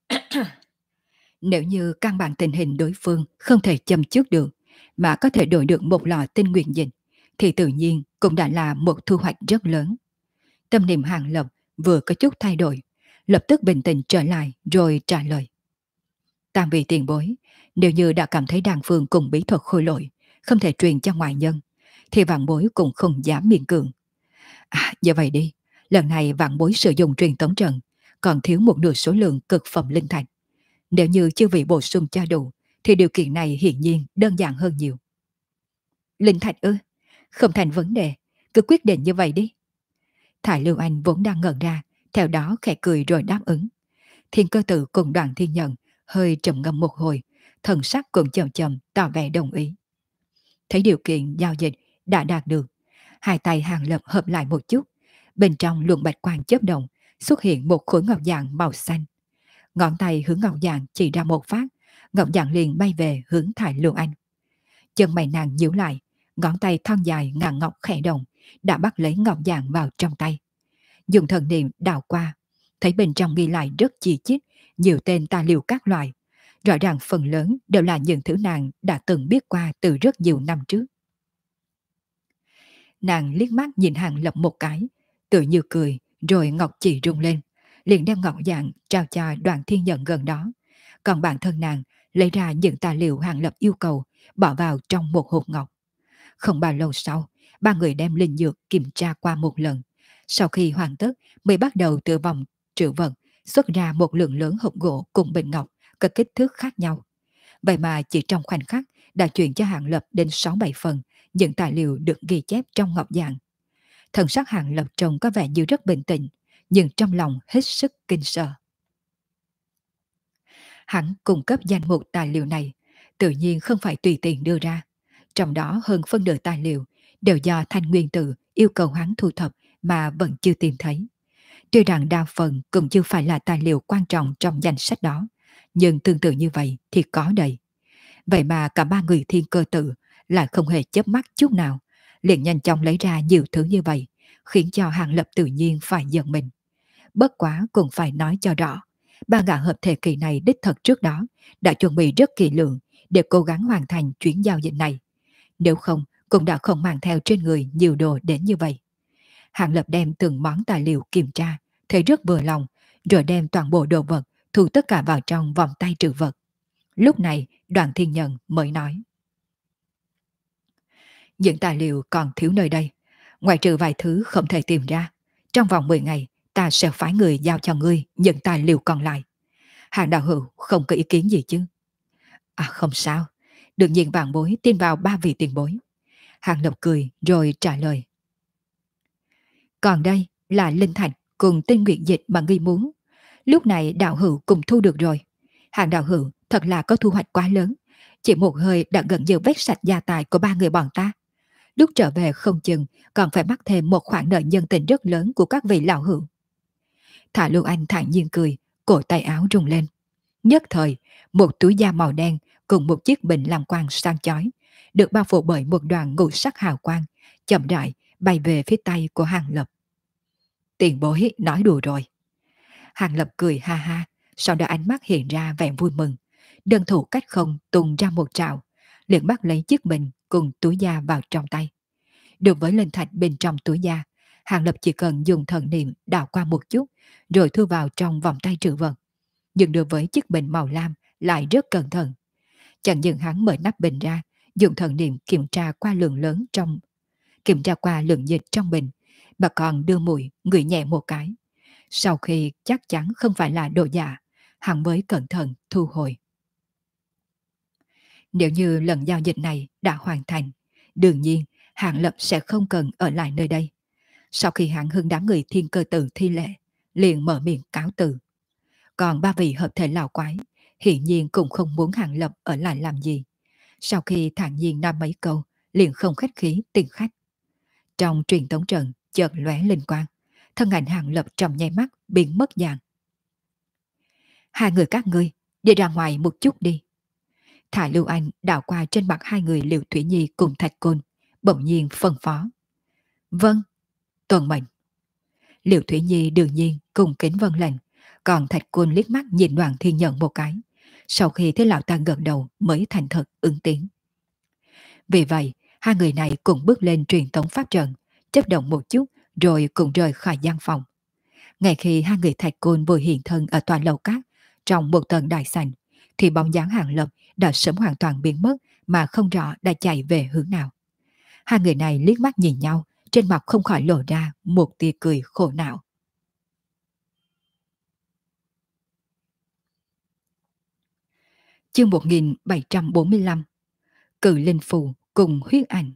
Nếu như căn bản tình hình đối phương không thể châm trước được, mà có thể đổi được một lọ tinh nguyện dịch, thì tự nhiên cũng đã là một thu hoạch rất lớn. Tâm niệm Hàng Lập vừa có chút thay đổi, lập tức bình tĩnh trở lại rồi trả lời. Tam vị tiền bối, nếu như đã cảm thấy đàn phương cùng bí thuật khôi lỗi, không thể truyền cho ngoại nhân, thì vạn bối cũng không dám miễn cưỡng. Như vậy đi, lần này vạn bối sử dụng truyền tống trận, còn thiếu một nửa số lượng cực phẩm linh thạch. Nếu như chưa vị bổ sung cho đủ, thì điều kiện này hiển nhiên đơn giản hơn nhiều. Linh thạch ư? Không thành vấn đề, cứ quyết định như vậy đi. Thải Lưu Anh vốn đang ngẩn ra, theo đó khẽ cười rồi đáp ứng. Thiên Cơ Tự cùng Đoàn Thiên Nhận hơi trầm ngâm một hồi, thần sắc cũng chậm chậm tỏ vẻ đồng ý. Thấy điều kiện giao dịch đã đạt được, hai tay Hàng Lập hợp lại một chút, bên trong luồng bạch quang chớp động, xuất hiện một khối ngọc dạng màu xanh. Ngón tay hướng ngọc dạng chỉ ra một phát, ngọc dạng liền bay về hướng Thải Lưu Anh. Chân mày nàng nhíu lại, ngón tay thon dài ngàn ngọc khẽ động, đã bắt lấy ngọc dạng vào trong tay. Dùng thần niệm đào qua, thấy bên trong ghi lại rất chi chít, nhiều tên tài liệu các loại. Rõ ràng phần lớn đều là những thứ nàng đã từng biết qua từ rất nhiều năm trước. Nàng liếc mắt nhìn Hàng Lập một cái, tự như cười, rồi ngọc chỉ rung lên, liền đem ngọc dạng trao cho Đoàn Thiên Nhận gần đó. Còn bản thân nàng lấy ra những tài liệu Hàng Lập yêu cầu, bỏ vào trong một hộp ngọc. Không bao lâu sau, ba người đem linh dược kiểm tra qua một lần. Sau khi hoàn tất, mới bắt đầu từ vòng trữ vật xuất ra một lượng lớn hộp gỗ cùng bình ngọc có kích thước khác nhau. Vậy mà chỉ trong khoảnh khắc đã chuyển cho Hàng Lập đến 6-7 phần những tài liệu được ghi chép trong ngọc dạng. Thần sắc Hàng Lập trông có vẻ như rất bình tĩnh, nhưng trong lòng hết sức kinh sợ. Hắn cung cấp danh mục tài liệu này, tự nhiên không phải tùy tiện đưa ra. Trong đó hơn phân nửa tài liệu đều do Thanh Nguyên Tử yêu cầu hắn thu thập mà vẫn chưa tìm thấy. Tuy rằng đa phần cũng chưa phải là tài liệu quan trọng trong danh sách đó, nhưng tương tự như vậy thì có đầy. Vậy mà cả ba người Thiên Cơ Tự lại không hề chớp mắt chút nào, liền nhanh chóng lấy ra nhiều thứ như vậy, khiến cho Hàng Lập tự nhiên phải giận mình. Bất quá cũng phải nói cho rõ, ba gã hợp thể kỳ này đích thật trước đó đã chuẩn bị rất kỹ lưỡng để cố gắng hoàn thành chuyến giao dịch này. Nếu không, cũng đã không mang theo trên người nhiều đồ đến như vậy. Hàng Lập đem từng món tài liệu kiểm tra, thấy rất vừa lòng, rồi đem toàn bộ đồ vật thu tất cả vào trong vòng tay trữ vật. Lúc này, Đoàn Thiên Nhân mới nói. Những tài liệu còn thiếu nơi đây, ngoài trừ vài thứ không thể tìm ra. Trong vòng 10 ngày, ta sẽ phái người giao cho ngươi những tài liệu còn lại. Hàng đạo hữu không có ý kiến gì chứ? Không sao, đương nhiên vạn bối tin vào ba vị tiền bối. Hàng Lập cười rồi trả lời. Còn đây là linh thạch cùng tinh nguyện dịch mà ngươi muốn. Lúc này đạo hữu cùng thu được rồi. Hàng đạo hữu thật là có thu hoạch quá lớn. Chỉ một hơi đã gần như vét sạch gia tài của ba người bọn ta. Lúc trở về không chừng còn phải mắc thêm một khoản nợ nhân tình rất lớn của các vị lão hữu. Thả Lưu Anh thản nhiên cười, cổ tay áo rung lên. Nhất thời, một túi da màu đen cùng một chiếc bình làm quang sang chói, được bao phủ bởi một đoàn ngũ sắc hào quang, chậm rãi bay về phía tay của Hàng Lập. Tiền bối nói đùa rồi. Hàng Lập cười ha ha, sau đó ánh mắt hiện ra vẻ vui mừng. Đơn thủ cách không tung ra một trào, liền bắt lấy chiếc bình cùng túi da vào trong tay. Đối với linh thạch bên trong túi da, Hàng Lập chỉ cần dùng thần niệm đảo qua một chút, rồi thu vào trong vòng tay trữ vật. Nhưng đối với chiếc bình màu lam lại rất cẩn thận. Chẳng những hắn mở nắp bình ra, dùng thần niệm kiểm tra qua lượng lớn trong kiểm tra qua lượng dịch trong bình, bà còn đưa mũi ngửi nhẹ một cái. Sau khi chắc chắn không phải là đồ giả, hắn mới cẩn thận thu hồi. Nếu như lần giao dịch này đã hoàn thành, đương nhiên Hạng Lập sẽ không cần ở lại nơi đây. Sau khi hắn hưng đám người thiên cơ tử thi lễ, liền mở miệng cáo từ. Còn ba vị hợp thể lão quái, hiển nhiên cũng không muốn Hạng Lập ở lại làm gì. Sau khi thản nhiên nói mấy câu, liền không khách khí tiền khách. Trong truyền tống trận chợt lóe linh quang, thân ảnh Hạng Lập trong nháy mắt biến mất dạng. Hai người các ngươi đi ra ngoài một chút đi. Thả Lưu Anh đảo qua trên mặt hai người Liệu Thủy Nhi cùng Thạch Côn, bỗng nhiên phân phó. Vâng, tuân mệnh. Liệu Thủy Nhi đương nhiên cùng kính vâng lệnh, còn Thạch Côn liếc mắt nhìn Đoàn Thiên Nhận một cái. Sau khi thấy lão ta gật đầu mới thành thật ứng tiếng. Vì vậy, hai người này cùng bước lên truyền tống pháp trận, chấp động một chút rồi cùng rời khỏi gian phòng. Ngay khi hai người Thạch Côn vừa hiện thân ở tòa lầu cát trong một tầng đại sảnh, thì bóng dáng Hàng Lập đã sớm hoàn toàn biến mất mà không rõ đã chạy về hướng nào. Hai người này liếc mắt nhìn nhau, trên mặt không khỏi lộ ra một tia cười khổ não. Chương 1745 Cự linh phù cùng huyết ảnh.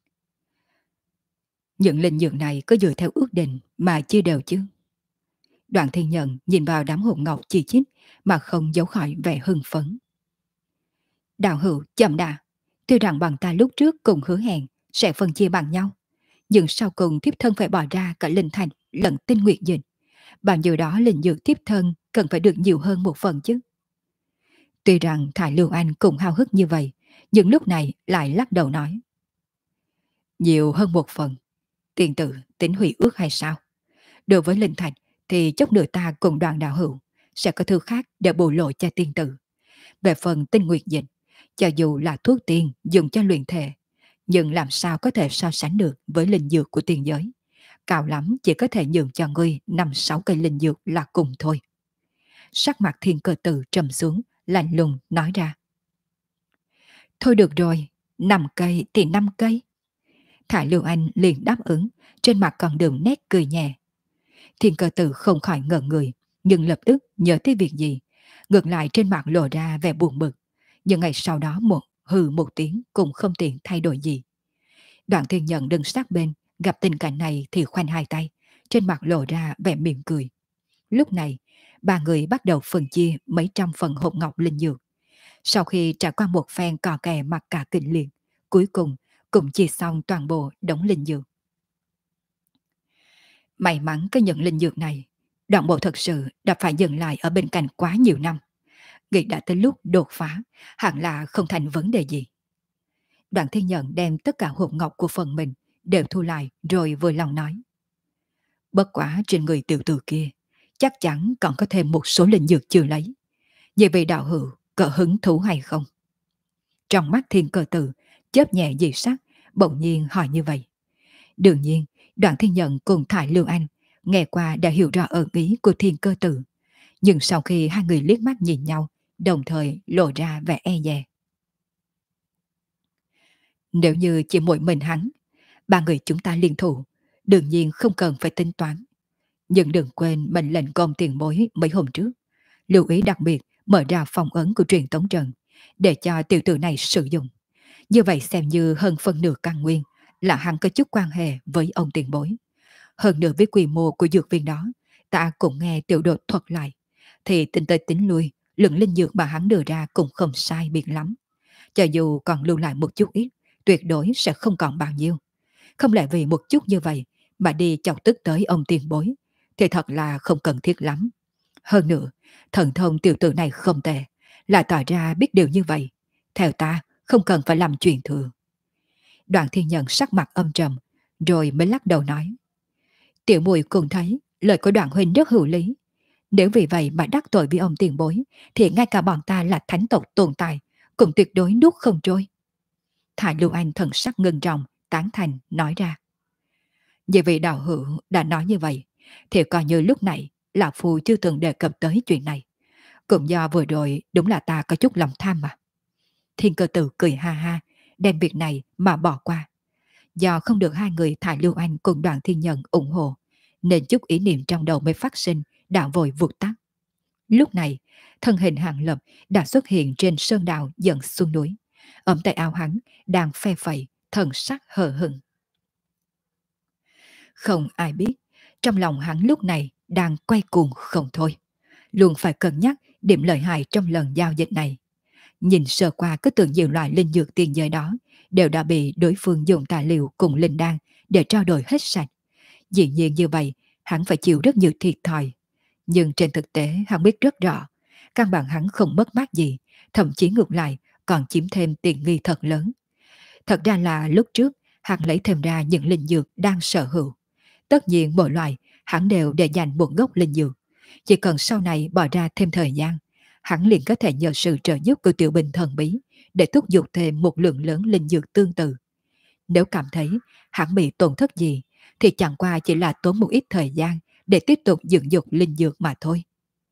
Những linh dược này có dựa theo ước định mà chia đều chứ? Đoạn Thiên Nhận nhìn vào đám hồn ngọc chi chít mà không giấu khỏi vẻ hưng phấn. Đạo hữu chậm đã, tuy rằng bằng ta lúc trước cùng hứa hẹn sẽ phân chia bằng nhau, nhưng sau cùng thiếp thân phải bỏ ra cả linh thành lẫn tinh nguyệt dịch. Bao nhiêu đó linh dược thiếp thân cần phải được nhiều hơn một phần chứ. Tuy rằng Thái Lưu Anh cũng hao hức như vậy, nhưng lúc này lại lắc đầu nói. Nhiều hơn một phần, tiền tử tính hủy ước hay sao? Đối với linh thạch thì chốc nữa ta cùng đoàn đạo hữu sẽ có thứ khác để bù lộ cho tiên tử. Về phần tinh nguyệt dịch, cho dù là thuốc tiên dùng cho luyện thể, nhưng làm sao có thể so sánh được với linh dược của tiền giới. Cao lắm chỉ có thể nhường cho ngươi 5-6 cây linh dược là cùng thôi. Sắc mặt thiên cơ tử trầm xuống, lạnh lùng nói ra. Thôi được rồi, 5 cây thì 5 cây. Thải Lưu Anh liền đáp ứng, trên mặt còn đường nét cười nhẹ. Thiên cơ tử không khỏi ngờ người, nhưng lập tức nhớ tới việc gì. Ngược lại trên mặt lộ ra vẻ buồn bực. Nhưng ngày sau đó một tiếng cũng không tiện thay đổi gì. Đoạn Thiên Nhận đứng sát bên, gặp tình cảnh này thì khoanh hai tay, trên mặt lộ ra vẻ mỉm cười. Lúc này, ba người bắt đầu phân chia mấy trăm phần hộp ngọc linh dược. Sau khi trải qua một phen cò kè mặt cả kinh liệt, cuối cùng cũng chia xong toàn bộ đống linh dược. May mắn có những linh dược này, Đoạn Bộ thật sự đã phải dừng lại ở bên cạnh quá nhiều năm. Nghĩ đã tới lúc đột phá, hẳn là không thành vấn đề gì. Đoạn Thiên Nhận đem tất cả hộp ngọc của phần mình đều thu lại rồi vừa lòng nói. Bất quá trên người tiểu tử kia, chắc chắn còn có thêm một số linh dược chưa lấy. Vậy vị đạo hữu có hứng thú hay không? Trong mắt thiên cơ tử, chớp nhẹ dị sắc, bỗng nhiên hỏi như vậy. Đương nhiên, Đoạn Thiên Nhận cùng Thải Lưu Anh nghe qua đã hiểu rõ ẩn ý của thiên cơ tử. Nhưng sau khi hai người liếc mắt nhìn nhau, đồng thời lộ ra vẻ e dè. Nếu như chỉ mỗi mình hắn, ba người chúng ta liên thủ, đương nhiên không cần phải tính toán. Nhưng đừng quên mệnh lệnh công tiền bối mấy hôm trước. Lưu ý đặc biệt mở ra phòng ấn của truyền tống trận để cho tiểu tử này sử dụng. Như vậy xem như hơn phân nửa căn nguyên là hắn có chút quan hệ với ông tiền bối. Hơn nữa với quy mô của dược viên đó, ta cũng nghe tiểu đột thuật lại, thì tính tới tính lui, lượng linh dược mà hắn đưa ra cũng không sai biệt lắm. Cho dù còn lưu lại một chút ít, tuyệt đối sẽ không còn bao nhiêu. Không lẽ vì một chút như vậy mà đi chọc tức tới ông tiền bối, thì thật là không cần thiết lắm. Hơn nữa, thần thông tiểu tử này không tệ, lại tỏ ra biết điều như vậy. Theo ta, không cần phải làm chuyện thừa. Đoạn Thiên Nhân sắc mặt âm trầm, rồi mới lắc đầu nói. Tiểu mùi cũng thấy lời của Đoạn huynh rất hữu lý. Nếu vì vậy mà đắc tội với ông tiền bối, thì ngay cả bọn ta là thánh tộc tồn tại, cũng tuyệt đối nuốt không trôi. Thái Lưu Anh thần sắc ngưng trọng, tán thành, nói ra. Vì vị đạo hữu đã nói như vậy, thì coi như lúc này Lão Phu chưa từng đề cập tới chuyện này. Cũng do vừa rồi đúng là ta có chút lòng tham mà. Thiên cơ tử cười ha ha, đem việc này mà bỏ qua. Do không được hai người Thải Lưu Anh cùng Đoàn Thiên Nhân ủng hộ, nên chút ý niệm trong đầu mới phát sinh, đã vội vụt tắt. Lúc này, thân hình Hàng Lập đã xuất hiện trên sơn đạo dẫn xuống núi. Ôm tay áo hắn, đang phe phẩy, thần sắc hờ hững. Không ai biết, trong lòng hắn lúc này đang quay cuồng không thôi. Luôn phải cân nhắc điểm lợi hại trong lần giao dịch này. Nhìn sơ qua cứ tưởng nhiều loại linh dược tiền giới đó đều đã bị đối phương dùng tài liệu cùng linh đan để trao đổi hết sạch. Dĩ nhiên như vậy, hắn phải chịu rất nhiều thiệt thòi. Nhưng trên thực tế hắn biết rất rõ, căn bản hắn không mất mát gì, thậm chí ngược lại còn chiếm thêm tiền nghi thật lớn. Thật ra là lúc trước hắn lấy thêm ra những linh dược đang sở hữu. Tất nhiên mỗi loại hắn đều để dành một gốc linh dược. Chỉ cần sau này bỏ ra thêm thời gian, hắn liền có thể nhờ sự trợ giúp của tiểu bình thần bí để thúc giục thêm một lượng lớn linh dược tương tự. Nếu cảm thấy hắn bị tổn thất gì, thì chẳng qua chỉ là tốn một ít thời gian để tiếp tục dưỡng dục linh dược mà thôi.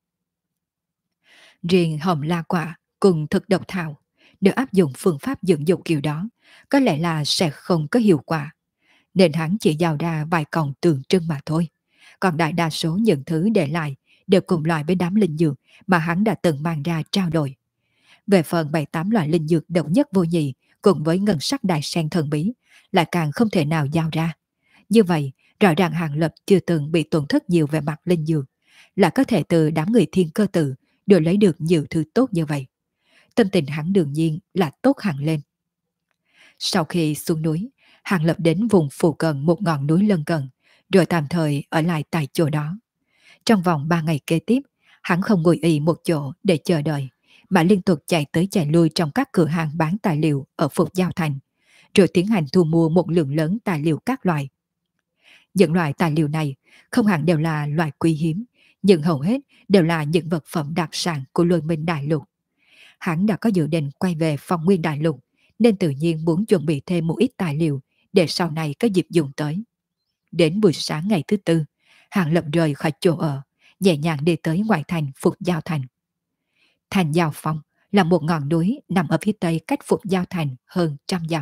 Riêng hồng la quả cùng thực độc thảo, nếu áp dụng phương pháp dưỡng dục kiểu đó, có lẽ là sẽ không có hiệu quả. Nên hắn chỉ giao ra vài cọng tượng trưng mà thôi. Còn đại đa số những thứ để lại đều cùng loại với đám linh dược mà hắn đã từng mang ra trao đổi. Về phần 7-8 loại linh dược độc nhất vô nhị cùng với ngân sắc đại sen thần bí lại càng không thể nào giao ra. Như vậy, rõ ràng Hàng Lập chưa từng bị tổn thất nhiều về mặt linh dược, là có thể từ đám người thiên cơ tự đều lấy được nhiều thứ tốt như vậy. Tâm tình hắn đương nhiên là tốt hẳn lên. Sau khi xuống núi, Hàng Lập đến vùng phụ cận một ngọn núi lân cận, rồi tạm thời ở lại tại chỗ đó. Trong vòng 3 ngày kế tiếp, hắn không ngồi ì một chỗ để chờ đợi, mà liên tục chạy tới chạy lui trong các cửa hàng bán tài liệu ở Phục Giao Thành, rồi tiến hành thu mua một lượng lớn tài liệu các loại. Những loại tài liệu này không hẳn đều là loại quý hiếm, nhưng hầu hết đều là những vật phẩm đặc sản của Lôi Minh Đại Lục. Hắn đã có dự định quay về Phong Nguyên Đại Lục, nên tự nhiên muốn chuẩn bị thêm một ít tài liệu để sau này có dịp dùng tới. Đến buổi sáng ngày thứ tư, Hàng Lập rời khỏi chỗ ở, nhẹ nhàng đi tới ngoại thành Phục Giao Thành. Thành Giao Phong là một ngọn núi nằm ở phía tây cách Phục Giao Thành hơn 100 dặm.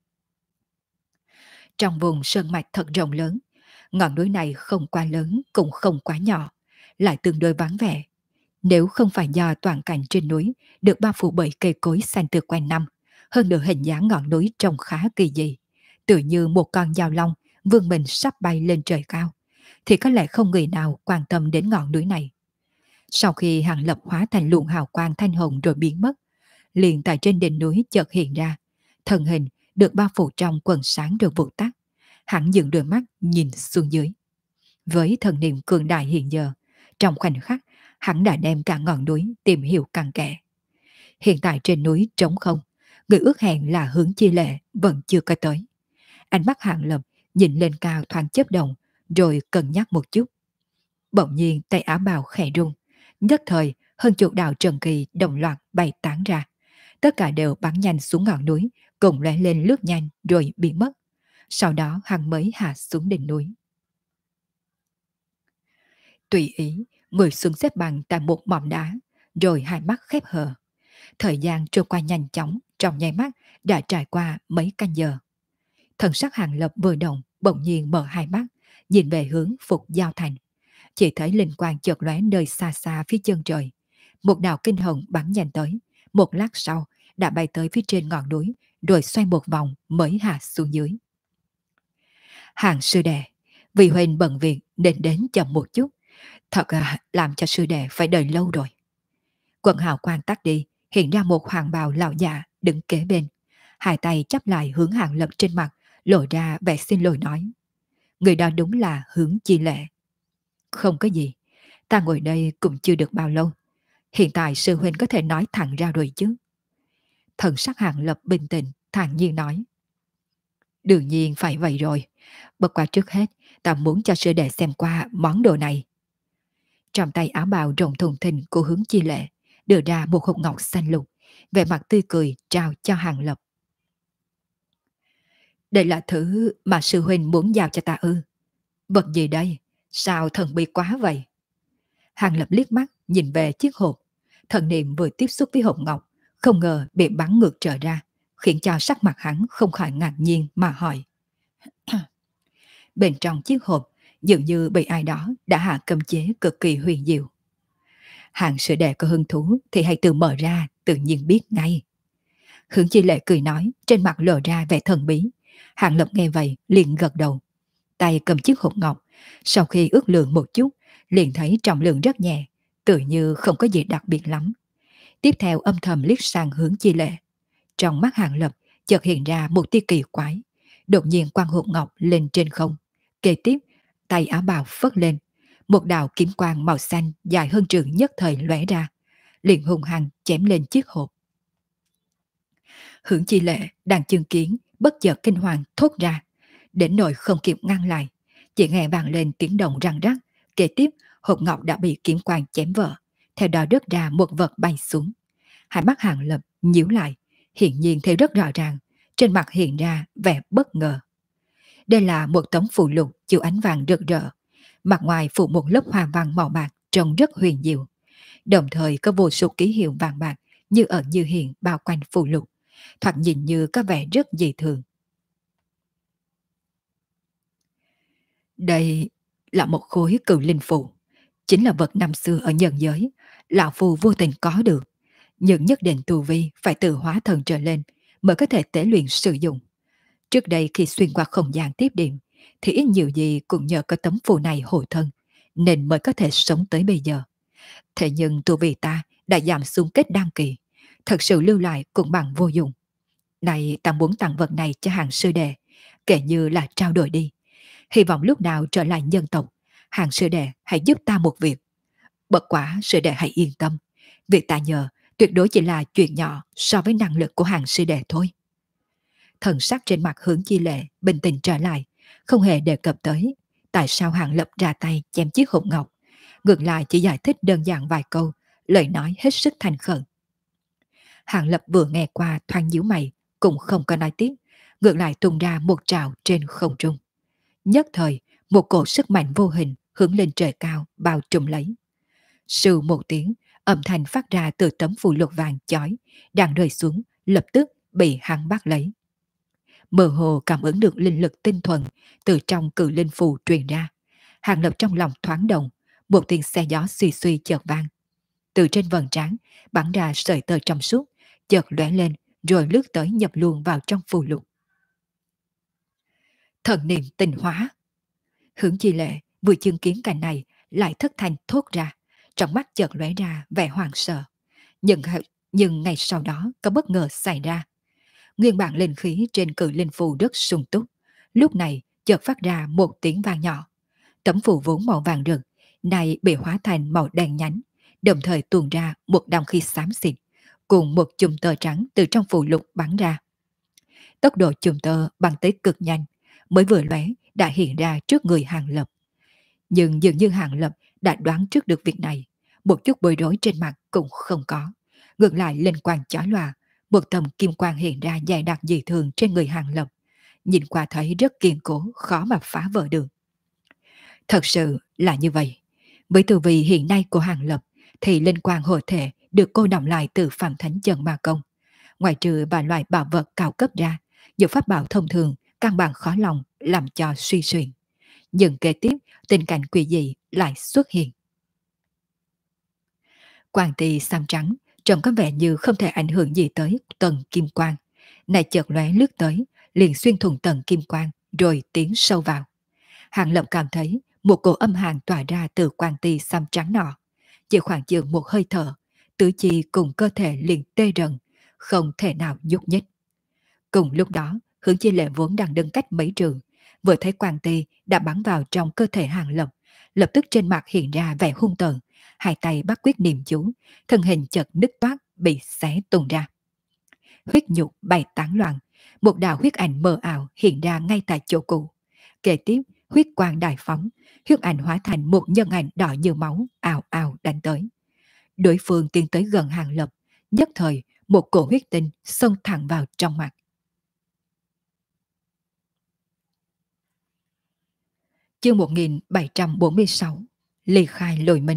Trong vùng sơn mạch thật rộng lớn, ngọn núi này không quá lớn cũng không quá nhỏ, lại tương đối vắng vẻ. Nếu không phải do toàn cảnh trên núi được bao phủ bởi cây cối xanh tươi quanh năm, hơn nữa hình dáng ngọn núi trông khá kỳ dị, tựa như một con dao long vươn mình sắp bay lên trời cao, thì có lẽ không người nào quan tâm đến ngọn núi này. Sau khi Hàng Lập hóa thành luồng hào quang thanh hồng rồi biến mất, liền tại trên đỉnh núi chợt hiện ra, thân hình được bao phủ trong quần sáng rồi vụt tắt. Hắn dừng đôi mắt nhìn xuống dưới. Với thần niệm cường đại hiện giờ, trong khoảnh khắc hắn đã đem cả ngọn núi tìm hiểu cặn kẽ. Hiện tại trên núi trống không, người ước hẹn là Hướng Chi Lệ vẫn chưa có tới. Ánh mắt Hàng Lập nhìn lên cao thoáng chớp động, rồi cân nhắc một chút. Bỗng nhiên tay áo bào khẽ rung, nhất thời hơn chục đạo trần kỳ đồng loạt bay tán ra. Tất cả đều bắn nhanh xuống ngọn núi, cùng lóe lên lướt nhanh rồi biến mất. Sau đó hắn mới hạ xuống đỉnh núi. Tùy ý, ngồi xuống xếp bằng tại một mỏm đá, rồi hai mắt khép hờ. Thời gian trôi qua nhanh chóng, trong nháy mắt đã trải qua mấy canh giờ. Thần sắc Hàng Lập vừa động, bỗng nhiên mở hai mắt, nhìn về hướng Phục Giao Thành. Chỉ thấy linh quang chợt lóe nơi xa xa phía chân trời. Một đạo kinh hồng bắn nhanh tới, một lát sau đã bay tới phía trên ngọn núi, rồi xoay một vòng mới hạ xuống dưới. Hàng sư đệ, vì huynh bận việc nên đến chậm một chút, thật làm cho sư đệ phải đợi lâu rồi. Quần hào quang tắt đi, hiện ra một hoàng bào lão già đứng kế bên, hai tay chắp lại hướng Hàng Lập trên mặt, lộ ra vẻ xin lỗi nói: người đó đúng là Hướng Chi Lệ. Không có gì, ta ngồi đây cũng chưa được bao lâu, hiện tại sư huynh có thể nói thẳng ra rồi chứ. Thần sắc Hàng Lập bình tĩnh, thản nhiên nói: đương nhiên phải vậy rồi, bất qua trước hết ta muốn cho sư đệ xem qua món đồ này. Trong tay áo bào rộng thùng thình của Hướng Chi Lệ đưa ra một hộp ngọc xanh lục, vẻ mặt tươi cười trao cho Hàng Lập. Đây là thứ mà sư huynh muốn giao cho ta ư? Vật gì đây? Sao thần bí quá vậy? Hàng Lập liếc mắt nhìn về chiếc hộp, thần niệm vừa tiếp xúc với hộp ngọc, không ngờ bị bắn ngược trở ra, khiến cho sắc mặt hắn không khỏi ngạc nhiên mà hỏi: Bên trong chiếc hộp dường như bị ai đó đã hạ cấm chế cực kỳ huyền diệu. Hàng sư đệ có hứng thú thì hãy tự mở ra, tự nhiên biết ngay. Hướng Chi Lệ cười nói, trên mặt lộ ra vẻ thần bí. Hàng Lập nghe vậy liền gật đầu, tay cầm chiếc hộp ngọc, sau khi ước lượng một chút, liền thấy trọng lượng rất nhẹ, tự như không có gì đặc biệt lắm. Tiếp theo âm thầm liếc sang Hướng Chi Lệ. Trong mắt Hàng Lập chợt hiện ra một tia kỳ quái, đột nhiên quăng hộp ngọc lên trên không. Kế tiếp, tay áo bào phất lên, một đạo kiếm quang màu xanh dài hơn trường nhất thời lóe ra, liền hung hăng chém lên chiếc hộp. Hưởng Chi Lệ đang chứng kiến bất chợt kinh hoàng thốt ra, đến nỗi không kịp ngăn lại, chỉ nghe vang lên tiếng động răng rắc. Kế tiếp, hộp ngọc đã bị kiếm quang chém vỡ, theo đó rớt ra một vật bay xuống. Hai mắt Hàng Lập nhíu lại, hiển nhiên thấy rất rõ ràng, trên mặt hiện ra vẻ bất ngờ. Đây là một tấm phù lục chịu ánh vàng rực rỡ, mặt ngoài phủ một lớp hoa văn màu bạc trông rất huyền diệu, đồng thời có vô số ký hiệu vàng bạc như ẩn như hiện bao quanh phù lục, thoạt nhìn như có vẻ rất dị thường. Đây là một khối cửu linh phù, chính là vật năm xưa ở nhân giới, lão phù vô tình có được, nhưng nhất định tu vi phải từ hóa thần trở lên mới có thể tế luyện sử dụng. Trước đây khi xuyên qua không gian tiếp điện, thì ít nhiều gì cũng nhờ có tấm phù này hộ thân, nên mới có thể sống tới bây giờ. Thế nhưng tu vi ta đã giảm xuống kết đăng kỳ, thật sự lưu lại cũng bằng vô dụng. Này ta muốn tặng vật này cho hàng sư đệ, kể như là trao đổi đi. Hy vọng lúc nào trở lại nhân tộc, hàng sư đệ hãy giúp ta một việc. Bất quả sư đệ hãy yên tâm, việc ta nhờ tuyệt đối chỉ là chuyện nhỏ so với năng lực của hàng sư đệ thôi. Thần sắc trên mặt Hướng Chi Lệ bình tĩnh trở lại, không hề đề cập tới tại sao Hàng Lập ra tay chém chiếc hộp ngọc, ngược lại chỉ giải thích đơn giản vài câu, lời nói hết sức thành khẩn. Hàng Lập vừa nghe qua thoáng nhíu mày, cũng không có nói tiếp, ngược lại tung ra một trào trên không trung. Nhất thời, một cổ sức mạnh vô hình hướng lên trời cao bao trùm lấy. Sư một tiếng, âm thanh phát ra từ tấm phù lục vàng chói, đang rơi xuống, lập tức bị hắn bắt lấy. Mơ hồ cảm ứng được linh lực tinh thuần từ trong cự linh phù truyền ra. Hàng Lập trong lòng thoáng động, một tiếng xe gió suy suy chợt vang. Từ trên vầng trán bắn ra sợi tơ trong suốt, chợt lóe lên rồi lướt tới nhập luôn vào trong phù lục. Thần niệm tinh hóa. Hướng Chi Lệ vừa chứng kiến cảnh này lại thất thanh thốt ra, trong mắt chợt lóe ra vẻ hoảng sợ. Nhưng, nhưng ngày sau đó có bất ngờ xảy ra. Nguyên bản linh khí trên cự linh phù rất sung túc, lúc này chợt phát ra một tiếng vang nhỏ. Tấm phù vốn màu vàng rực này bị hóa thành màu đen nhánh, đồng thời tuôn ra một dòng khí xám xịt, cùng một chùm tơ trắng từ trong phù lục bắn ra. Tốc độ chùm tơ bắn tới cực nhanh, mới vừa lóe đã hiện ra trước người Hàng Lập. Nhưng dường như Hàng Lập đã đoán trước được việc này, một chút bối rối trên mặt cũng không có. Ngược lại linh quang chói lòa, một tầm kim quang hiện ra dày đặc dị thường trên người Hàng Lập, nhìn qua thấy rất kiên cố, khó mà phá vỡ được. Thật sự là như vậy. Với tu vi hiện nay của Hàng Lập, thì linh quang hộ thể được cô đọng lại từ Phạm Thánh Chân Ma Công. Ngoài trừ vài loại bảo vật cao cấp ra, những pháp bảo thông thường căn bản khó lòng làm cho suy xuyển. Nhưng kế tiếp, tình cảnh quỷ dị lại xuất hiện. Quang tỳ xám trắng, trông có vẻ như không thể ảnh hưởng gì tới tầng kim quang. Này chợt lóe lướt tới, liền xuyên thủng tầng kim quang, rồi tiến sâu vào. Hàng Lập cảm thấy một cổ âm hàn tỏa ra từ quang tỳ xám trắng nọ. Chỉ khoảng chừng một hơi thở, tứ chi cùng cơ thể liền tê rần, không thể nào nhúc nhích. Cùng lúc đó, Hướng Chi Lệ vốn đang đứng cách mấy trường, vừa thấy quang tỳ đã bắn vào trong cơ thể Hàng Lập, lập tức trên mặt hiện ra vẻ hung tợn, hai tay bắt quyết niệm chú, thân hình chợt nứt toát bị xé tung ra. Huyết nhục bay tán loạn, một đạo huyết ảnh mờ ảo hiện ra ngay tại chỗ cũ. Kế tiếp, huyết quang đại phóng, huyết ảnh hóa thành một nhân ảnh đỏ như máu, ào ào đánh tới. Đối phương tiến tới gần Hàng Lập, nhất thời một cổ huyết tinh xông thẳng vào trong mặt. Chương 1746, ly khai lôi minh.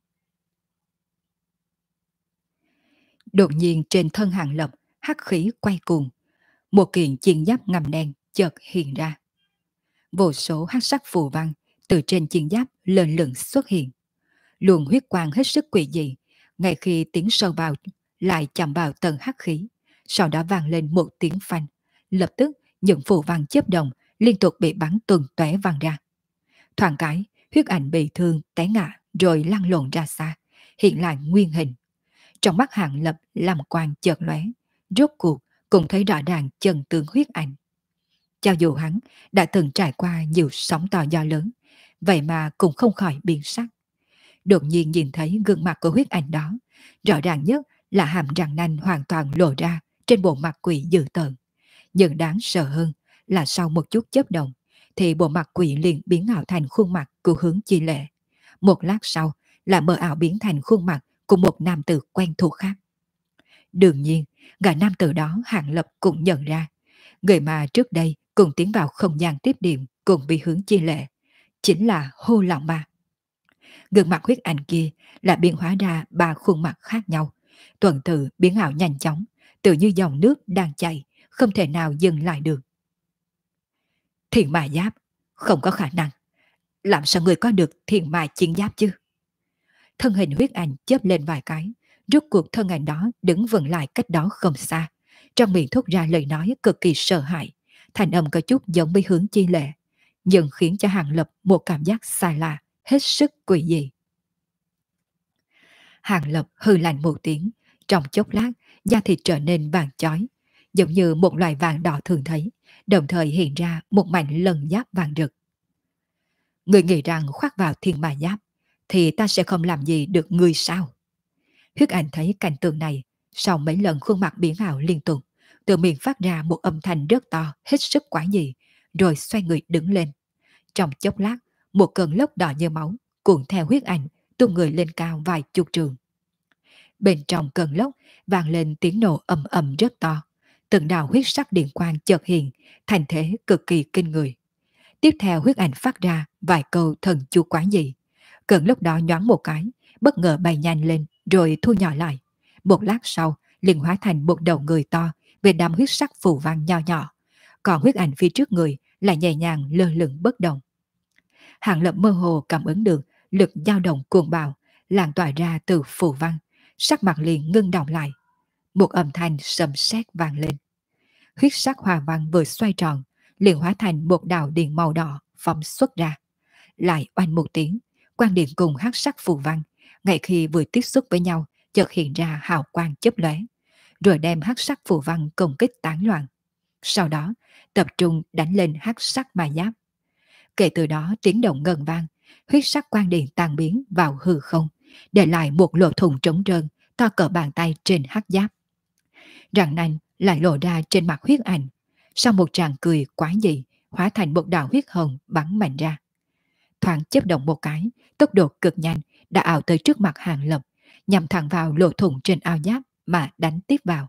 Đột nhiên trên thân Hàng Lập hắc khí quay cuồng, một kiện chiến giáp ngầm đen chợt hiện ra. Vô số hắc sắc phù văn từ trên chiến giáp lơ lửng xuất hiện. Luồng huyết quang hết sức quỷ dị, ngay khi tiến sâu vào lại chạm vào tầng hắc khí, sau đó vang lên một tiếng phanh. Lập tức những phù văn chớp động liên tục bị bắn tuần tóe văng ra. Thoáng cái, huyết ảnh bị thương té ngã rồi lăn lộn ra xa, hiện lại nguyên hình. Trong mắt Hàng Lập làm quang chợt lóe, rốt cuộc cũng thấy rõ ràng chân tướng huyết ảnh. Cho dù hắn đã từng trải qua nhiều sóng to gió lớn, vậy mà cũng không khỏi biến sắc. Đột nhiên nhìn thấy gương mặt của huyết ảnh đó, rõ ràng nhất là hàm răng nanh hoàn toàn lộ ra trên bộ mặt quỷ dữ tợn. Nhưng đáng sợ hơn là sau một chút chớp động, thì bộ mặt quỷ liền biến ảo thành khuôn mặt của Hướng Chi Lệ. Một lát sau là mờ ảo biến thành khuôn mặt của một nam tử quen thuộc khác. Đương nhiên, gã nam tử đó Hàng Lập cũng nhận ra, người mà trước đây cùng tiến vào không gian tiếp điểm cùng bị Hướng Chi Lệ, chính là Hô Lão Ma. Gương mặt huyết ảnh kia là biến hóa ra ba khuôn mặt khác nhau, tuần tự biến ảo nhanh chóng, tự như dòng nước đang chảy, không thể nào dừng lại được. Thiền ma giáp, không có khả năng. Làm sao người có được thiền ma chiến giáp chứ? Thân hình huyết ảnh chớp lên vài cái, rốt cuộc thân ảnh đó đứng vững lại cách đó không xa, trong miệng thốt ra lời nói cực kỳ sợ hãi, thành âm có chút giống với Hướng Chi Lệ, nhưng khiến cho Hàng Lập một cảm giác xa lạ, hết sức quỷ dị. Hàng Lập hừ lạnh một tiếng, trong chốc lát, da thịt trở nên vàng chói, giống như một loại vàng đỏ thường thấy, đồng thời hiện ra một mảnh lân giáp vàng rực. Người nghĩ rằng khoác vào thiên ma giáp, thì ta sẽ không làm gì được người sao? Huyết ảnh thấy cảnh tượng này, sau mấy lần khuôn mặt biến ảo liên tục, từ miệng phát ra một âm thanh rất to, hết sức quái dị, rồi xoay người đứng lên. Trong chốc lát, một cơn lốc đỏ như máu, cuộn theo huyết ảnh, tung người lên cao vài chục trường. Bên trong cơn lốc vang lên tiếng nổ ầm ầm rất to, từng đạo huyết sắc điện quang chợt hiện, thành thế cực kỳ kinh người. Tiếp theo huyết ảnh phát ra vài câu thần chú quái dị. Cơn lốc đó nhoáng một cái, bất ngờ bay nhanh lên rồi thu nhỏ lại. Một lát sau, liền hóa thành một đầu người to về đám huyết sắc phù văn nho nhỏ. Còn huyết ảnh phía trước người lại nhẹ nhàng lơ lửng bất động. Hàng Lập mơ hồ cảm ứng được lực dao động cuồng bạo lan tỏa ra từ phù văn, sắc mặt liền ngưng động lại. Một âm thanh sầm sét vang lên. Huyết sắc hòa văn vừa xoay tròn, liền hóa thành một đạo điện màu đỏ phóng xuất ra. Lại oanh một tiếng, quang điện cùng hắc sắc phù văn, ngay khi vừa tiếp xúc với nhau, chợt hiện ra hào quang chớp lóe, rồi đem hắc sắc phù văn công kích tán loạn. Sau đó, tập trung đánh lên hắc sắc ma giáp. Kể từ đó tiếng động ngân vang, huyết sắc quang điện tan biến vào hư không, để lại một lỗ thủng trống trơn to cỡ bàn tay trên hắc giáp. Răng nanh lại lộ ra trên mặt huyết ảnh, sau một tràng cười quái dị, hóa thành một đạo huyết hồng bắn mạnh ra. Thoáng chớp động một cái, tốc độ cực nhanh đã ảo tới trước mặt Hàng Lập, nhằm thẳng vào lỗ thủng trên áo giáp mà đánh tiếp vào.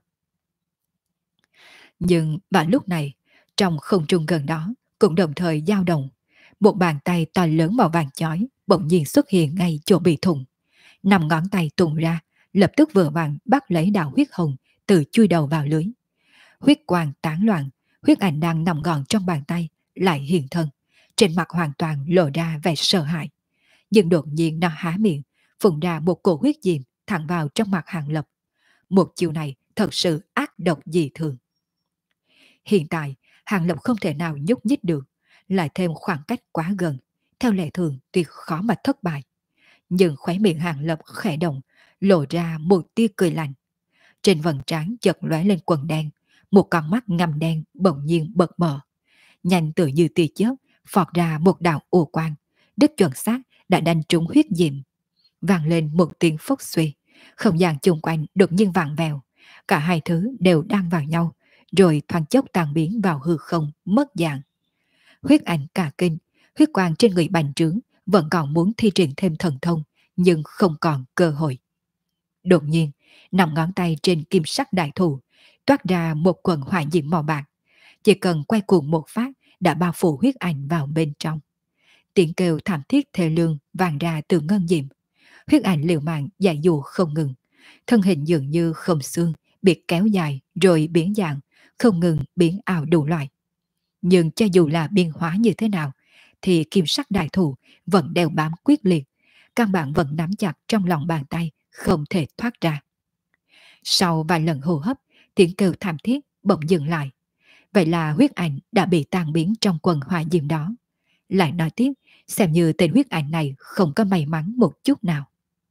Nhưng vào lúc này, trong không trung gần đó cũng đồng thời dao động, một bàn tay to lớn màu vàng chói bỗng nhiên xuất hiện ngay chỗ bị thủng. 5 ngón tay tung ra, lập tức vừa vặn bắt lấy đạo huyết hồng từ chui đầu vào lưới. Huyết quang tán loạn, huyết ảnh đang nằm gọn trong bàn tay lại hiện thân, trên mặt hoàn toàn lộ ra vẻ sợ hãi. Nhưng đột nhiên nó há miệng, phun ra một cổ huyết diệm thẳng vào trong mặt Hàng Lập. Một chiều này thật sự ác độc dị thường. Hiện tại, Hàng Lập không thể nào nhúc nhích được, lại thêm khoảng cách quá gần, theo lẽ thường tuyệt khó mà thất bại. Nhưng khóe miệng Hàng Lập khẽ động, lộ ra một tia cười lạnh. Trên vầng trán chợt lóe lên quầng đen, một con mắt ngăm đen bỗng nhiên bật mở. Nhanh tự như tia chớp, phọt ra một đạo ô quang, đích chuẩn xác đã đánh trúng huyết diệm. Vang lên một tiếng phốc suy, không gian chung quanh đột nhiên vặn vẹo, cả hai thứ đều đang vào nhau, rồi thoáng chốc tan biến vào hư không, mất dạng. Huyết ảnh cả kinh, huyết quang trên người bành trướng, vẫn còn muốn thi triển thêm thần thông, nhưng không còn cơ hội. Đột nhiên, 5 ngón tay trên kim sắc đại thủ toát ra một quần hỏa diễm màu bạc, chỉ cần quay cuồng một phát đã bao phủ huyết ảnh vào bên trong. Tiếng kêu thảm thiết thê lương vang ra từ ngân diệm. Huyết ảnh liều mạng dãy dụ không ngừng, thân hình dường như không xương, bị kéo dài rồi biến dạng, không ngừng biến ảo đủ loại. Nhưng cho dù là biên hóa như thế nào, thì kim sắc đại thụ vẫn đeo bám quyết liệt, căn bản vẫn nắm chặt trong lòng bàn tay, không thể thoát ra. Sau vài lần hô hấp, tiếng kêu thảm thiết bỗng dừng lại. Vậy là huyết ảnh đã bị tan biến trong quần hỏa diệm đó. Lại nói tiếp, xem như tên huyết ảnh này không có may mắn một chút nào.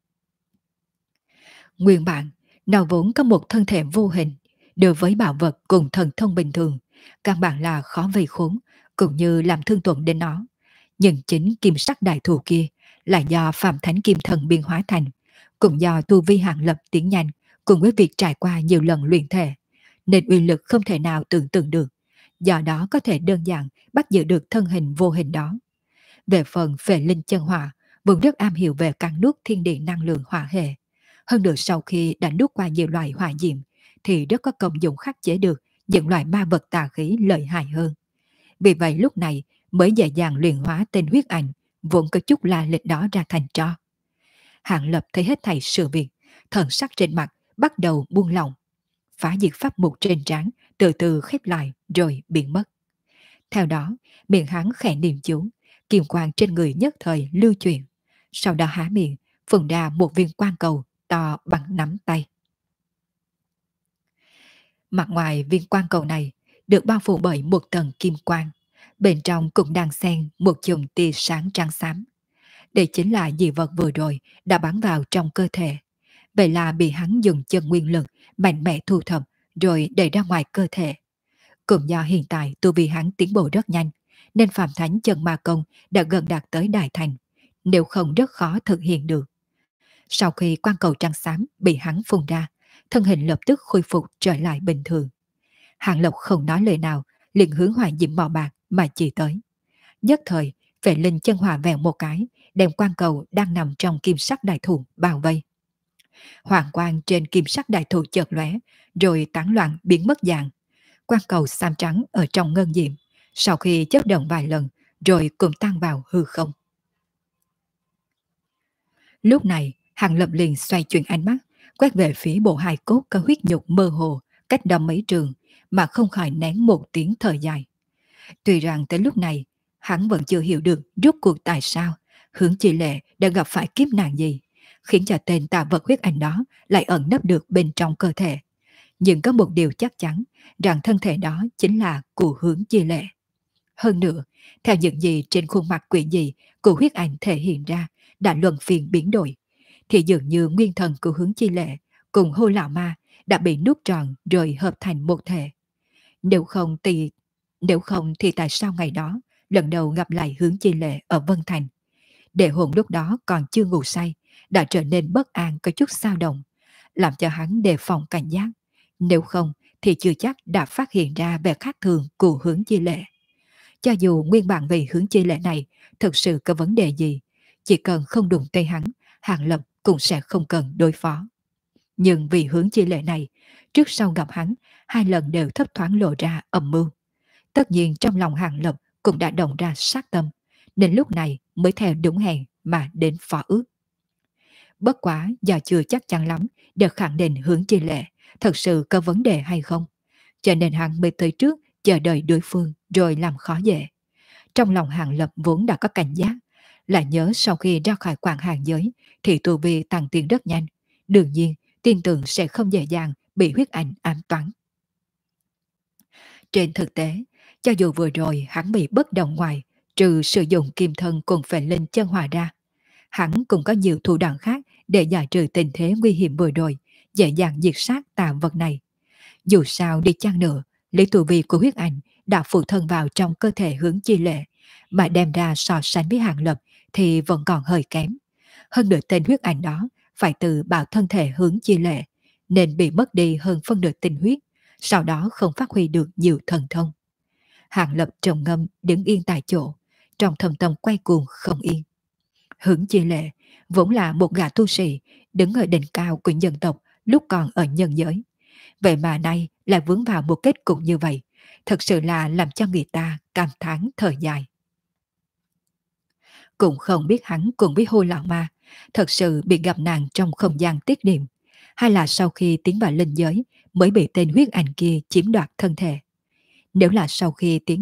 Nguyên bản, nó vốn có một thân thể vô hình, đối với bảo vật cùng thần thông bình thường, căn bản là khó vây khốn, cũng như làm thương tổn đến nó. Nhưng chính kim sắc đại thù kia là do Phạm Thánh Kim Thần biên hóa thành, cũng do tu vi hạng lập tiến nhanh, cùng với việc trải qua nhiều lần luyện thể, nên uy lực không thể nào tưởng tượng được, do đó có thể đơn giản bắt giữ được thân hình vô hình đó. Về phần phệ linh chân hỏa, vốn rất am hiểu về cắn nuốt thiên địa năng lượng hỏa hệ. Hơn nữa sau khi đã nuốt qua nhiều loại hỏa diệm, thì rất có công dụng khắc chế được những loại ma vật tà khí lợi hại hơn. Vì vậy lúc này mới dễ dàng luyện hóa tên huyết ảnh, vốn có chút la lịch đó ra thành tro. Hạng Lập thấy hết thảy sự việc, thần sắc trên mặt bắt đầu buông lỏng. Phá diệt pháp mục trên trán từ từ khép lại rồi biến mất. Theo đó, miệng hắn khẽ niệm chú, kim quang trên người nhất thời lưu chuyển. Sau đó há miệng, phun ra một viên quang cầu to bằng nắm tay. Mặt ngoài viên quang cầu này được bao phủ bởi một tầng kim quang. Bên trong cũng đang xen một chùm tia sáng trắng xám. Đây chính là dị vật vừa rồi đã bắn vào trong cơ thể. Vậy là bị hắn dùng chân nguyên lực mạnh mẽ thu thập rồi đẩy ra ngoài cơ thể. Cũng do hiện tại tu vi hắn tiến bộ rất nhanh, nên Phạm Thánh chân ma công đã gần đạt tới đại thành, nếu không rất khó thực hiện được. Sau khi quang cầu trắng xám bị hắn phun ra, thân hình lập tức khôi phục trở lại bình thường. Hạng Lộc không nói lời nào, liền hướng hỏa diễm màu bạc mà chỉ tới. Nhất thời, vệ linh chân hỏa vẹo một cái, đem quang cầu đang nằm trong kim sắc đại thủ bao vây. Hoàng quang trên kim sắc đại thủ chợt lóe, rồi tán loạn biến mất dạng. Quang cầu xám trắng ở trong ngân diệm, sau khi chớp động vài lần, rồi cùng tan vào hư không. Lúc này, Hàng Lập liền xoay chuyển ánh mắt, quét về phía bộ hài cốt có huyết nhục mơ hồ, cách đó mấy trường, mà không khỏi nén một tiếng thở dài. Tuy rằng tới lúc này, hắn vẫn chưa hiểu được rốt cuộc tại sao Hướng Chi Lệ đã gặp phải kiếp nạn gì, khiến cho tên tà vật huyết ảnh đó lại ẩn nấp được bên trong cơ thể. Nhưng có một điều chắc chắn, rằng thân thể đó chính là của Hướng Chi Lệ. Hơn nữa, theo những gì trên khuôn mặt quỷ dị của huyết ảnh thể hiện ra đã luân phiên biến đổi, thì dường như nguyên thần của Hướng Chi Lệ cùng hô lão ma đã bị nuốt tròn rồi hợp thành một thể. Nếu không thì nếu không thì tại sao ngày đó lần đầu gặp lại Hướng Chi Lệ ở Vân Thành, Đệ hồn lúc đó còn chưa ngủ say đã trở nên bất an có chút dao động, làm cho hắn đề phòng cảnh giác. Nếu không thì chưa chắc đã phát hiện ra vẻ khác thường của Hướng Chi Lệ. Cho dù nguyên bản vì Hướng Chi Lệ này thực sự có vấn đề gì, chỉ cần không đụng tay hắn, Hàng Lập cũng sẽ không cần đối phó. Nhưng vì Hướng Chi Lệ này, trước sau gặp hắn, hai lần đều thấp thoáng lộ ra âm mưu. Tất nhiên trong lòng Hàng Lập cũng đã động ra sát tâm, nên lúc này mới theo đúng hẹn mà đến phó ước. Bất quá do chưa chắc chắn lắm để khẳng định Hướng Chi Lệ thật sự có vấn đề hay không, cho nên hắn mới tới trước chờ đợi đối phương rồi làm khó dễ. Trong lòng Hàng Lập vốn đã có cảnh giác, là nhớ sau khi ra khỏi quảng hàng giới thì tu vi tăng tiến rất nhanh, đương nhiên tin tưởng sẽ không dễ dàng bị huyết ảnh ám toán. Trên thực tế, cho dù vừa rồi hắn bị bất động ngoài, trừ sử dụng kim thân cùng phệ linh chân hòa ra, hắn cũng có nhiều thủ đoạn khác để giải trừ tình thế nguy hiểm vừa rồi, dễ dàng diệt sát tà vật này. Dù sao đi chăng nữa, lý tu vi của huyết ảnh đã phụ thân vào trong cơ thể Hướng Chi Lệ, mà đem ra so sánh với Hàng Lập thì vẫn còn hơi kém. Hơn nữa tên huyết ảnh đó phải từ bảo thân thể Hướng Chi Lệ, nên bị mất đi hơn phân nửa tinh huyết, sau đó không phát huy được nhiều thần thông. Hàng Lập trầm ngâm đứng yên tại chỗ, trong thâm tâm quay cuồng không yên. Hướng Chi Lệ vốn là một gã tu sĩ đứng ở đỉnh cao của dân tộc lúc còn ở nhân giới. Vậy mà nay lại vướng vào một kết cục như vậy, thật sự là làm cho người ta cảm thán thở dài. Cũng không biết hắn cùng với Hô Lão Ma thật sự bị gặp nạn trong không gian tiết niệm, hay là sau khi tiến vào linh giới mới bị tên huyết ảnh kia chiếm đoạt thân thể. Nếu là sau khi tiến nhập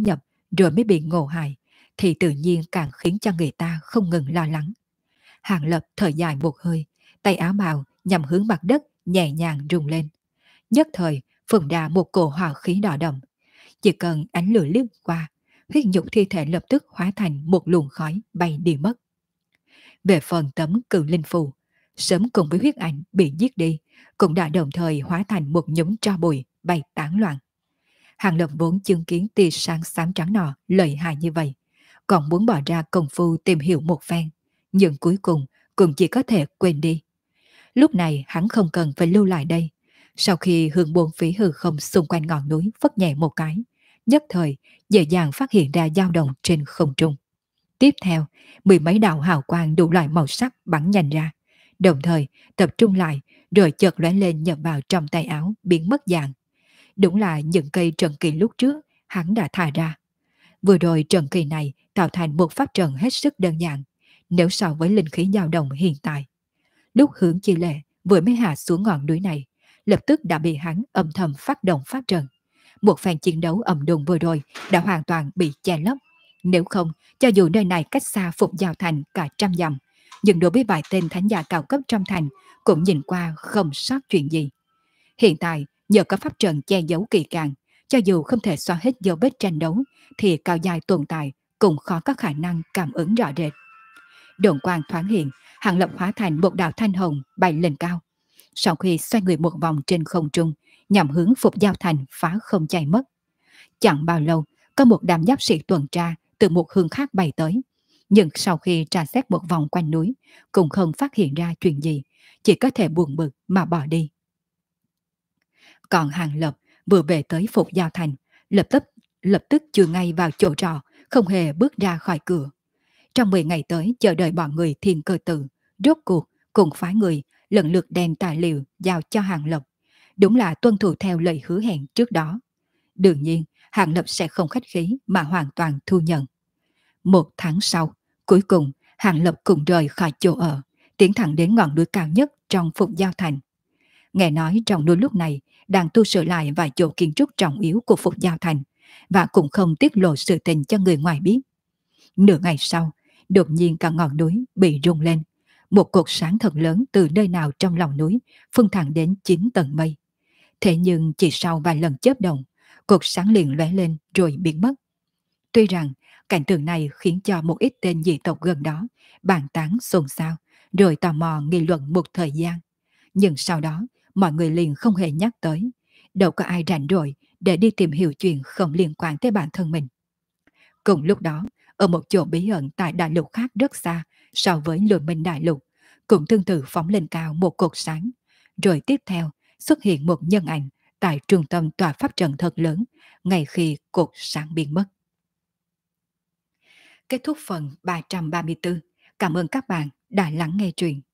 rồi mới bị ngộ hại, thì tự nhiên càng khiến cho người ta không ngừng lo lắng. Hàng Lập thở dài một hơi, tay áo bào nhằm hướng mặt đất nhẹ nhàng rung lên. Nhất thời phun ra một cổ hỏa khí đỏ đậm. Chỉ cần ánh lửa lướt qua, huyết nhục thi thể lập tức hóa thành một luồng khói bay đi mất. Về phần tấm cự linh phù, sớm cùng với huyết ảnh bị giết đi, cũng đã đồng thời hóa thành một nhúm tro bụi bay tán loạn. Hàng Lập vốn chứng kiến tia sáng xám trắng nọ lợi hại như vậy, còn muốn bỏ ra công phu tìm hiểu một phen, nhưng cuối cùng cũng chỉ có thể quên đi. Lúc này hắn không cần phải lưu lại đây. Sau khi hướng bốn phía hư không xung quanh ngọn núi phất nhẹ một cái, nhất thời dễ dàng phát hiện ra dao động trên không trung. Tiếp theo, mười mấy đạo hào quang đủ loại màu sắc bắn nhanh ra, đồng thời tập trung lại rồi chợt lóe lên nhập vào trong tay áo biến mất dạng. Đúng là những cây trần kỳ lúc trước hắn đã thả ra. Vừa rồi trần kỳ này tạo thành một pháp trận hết sức đơn giản, nếu so với linh khí dao động hiện tại. Lúc Hướng Chi Lệ vừa mới hạ xuống ngọn núi này, lập tức đã bị hắn âm thầm phát động pháp trận. Một phen chiến đấu ầm đùng vừa rồi đã hoàn toàn bị che lấp. Nếu không, cho dù nơi này cách xa Phục Giao Thành cả trăm dặm, nhưng đối với vài tên thánh giả cao cấp trong thành cũng nhìn qua không sót chuyện gì. Hiện tại, nhờ có pháp trận che giấu kỳ càng, cho dù không thể xóa hết dấu vết tranh đấu, thì cao dài tồn tại cũng khó có khả năng cảm ứng rõ rệt. Đồn quang thoáng hiện, Hàng Lập hóa thành một đạo thanh hồng bay lên cao. Sau khi xoay người một vòng trên không trung, nhằm hướng Phục Giao Thành phá không chạy mất. Chẳng bao lâu, có một đám giáp sĩ tuần tra từ một hướng khác bay tới. Nhưng sau khi tra xét một vòng quanh núi, cũng không phát hiện ra chuyện gì, chỉ có thể buồn bực mà bỏ đi. Còn Hàng Lập vừa về tới Phục Giao Thành, lập tức chui ngay vào chỗ trọ, không hề bước ra khỏi cửa. Trong 10 ngày tới chờ đợi bọn người Thiên Cơ Tự, rốt cuộc cùng phái người lần lượt đem tài liệu giao cho Hàng Lập. Đúng là tuân thủ theo lời hứa hẹn trước đó. Đương nhiên, Hàng Lập sẽ không khách khí mà hoàn toàn thu nhận. Một tháng sau, cuối cùng, Hàng Lập cùng rời khỏi chỗ ở, tiến thẳng đến ngọn núi cao nhất trong Phục Giao Thành. Nghe nói trong núi lúc này đang tu sửa lại vài chỗ kiến trúc trọng yếu của Phục Giao Thành, và cũng không tiết lộ sự tình cho người ngoài biết. Nửa ngày sau, đột nhiên cả ngọn núi bị rung lên. Một cột sáng thật lớn từ nơi nào trong lòng núi phun thẳng đến 9 tầng mây. Thế nhưng chỉ sau vài lần chớp động, cột sáng liền lóe lên rồi biến mất. Tuy rằng cảnh tượng này khiến cho một ít tên dị tộc gần đó bàn tán xôn xao, rồi tò mò nghị luận một thời gian. Nhưng sau đó, mọi người liền không hề nhắc tới. Đâu có ai rảnh rỗi để đi tìm hiểu chuyện không liên quan tới bản thân mình. Cùng lúc đó, ở một chỗ bí ẩn tại đại lục khác rất xa so với Lôi Minh đại lục, cũng tương tự phóng lên cao một cột sáng. Rồi tiếp theo, xuất hiện một nhân ảnh tại trung tâm tòa pháp trận thật lớn, ngay khi cột sáng biến mất. Kết thúc phần 334. Cảm ơn các bạn đã lắng nghe truyện.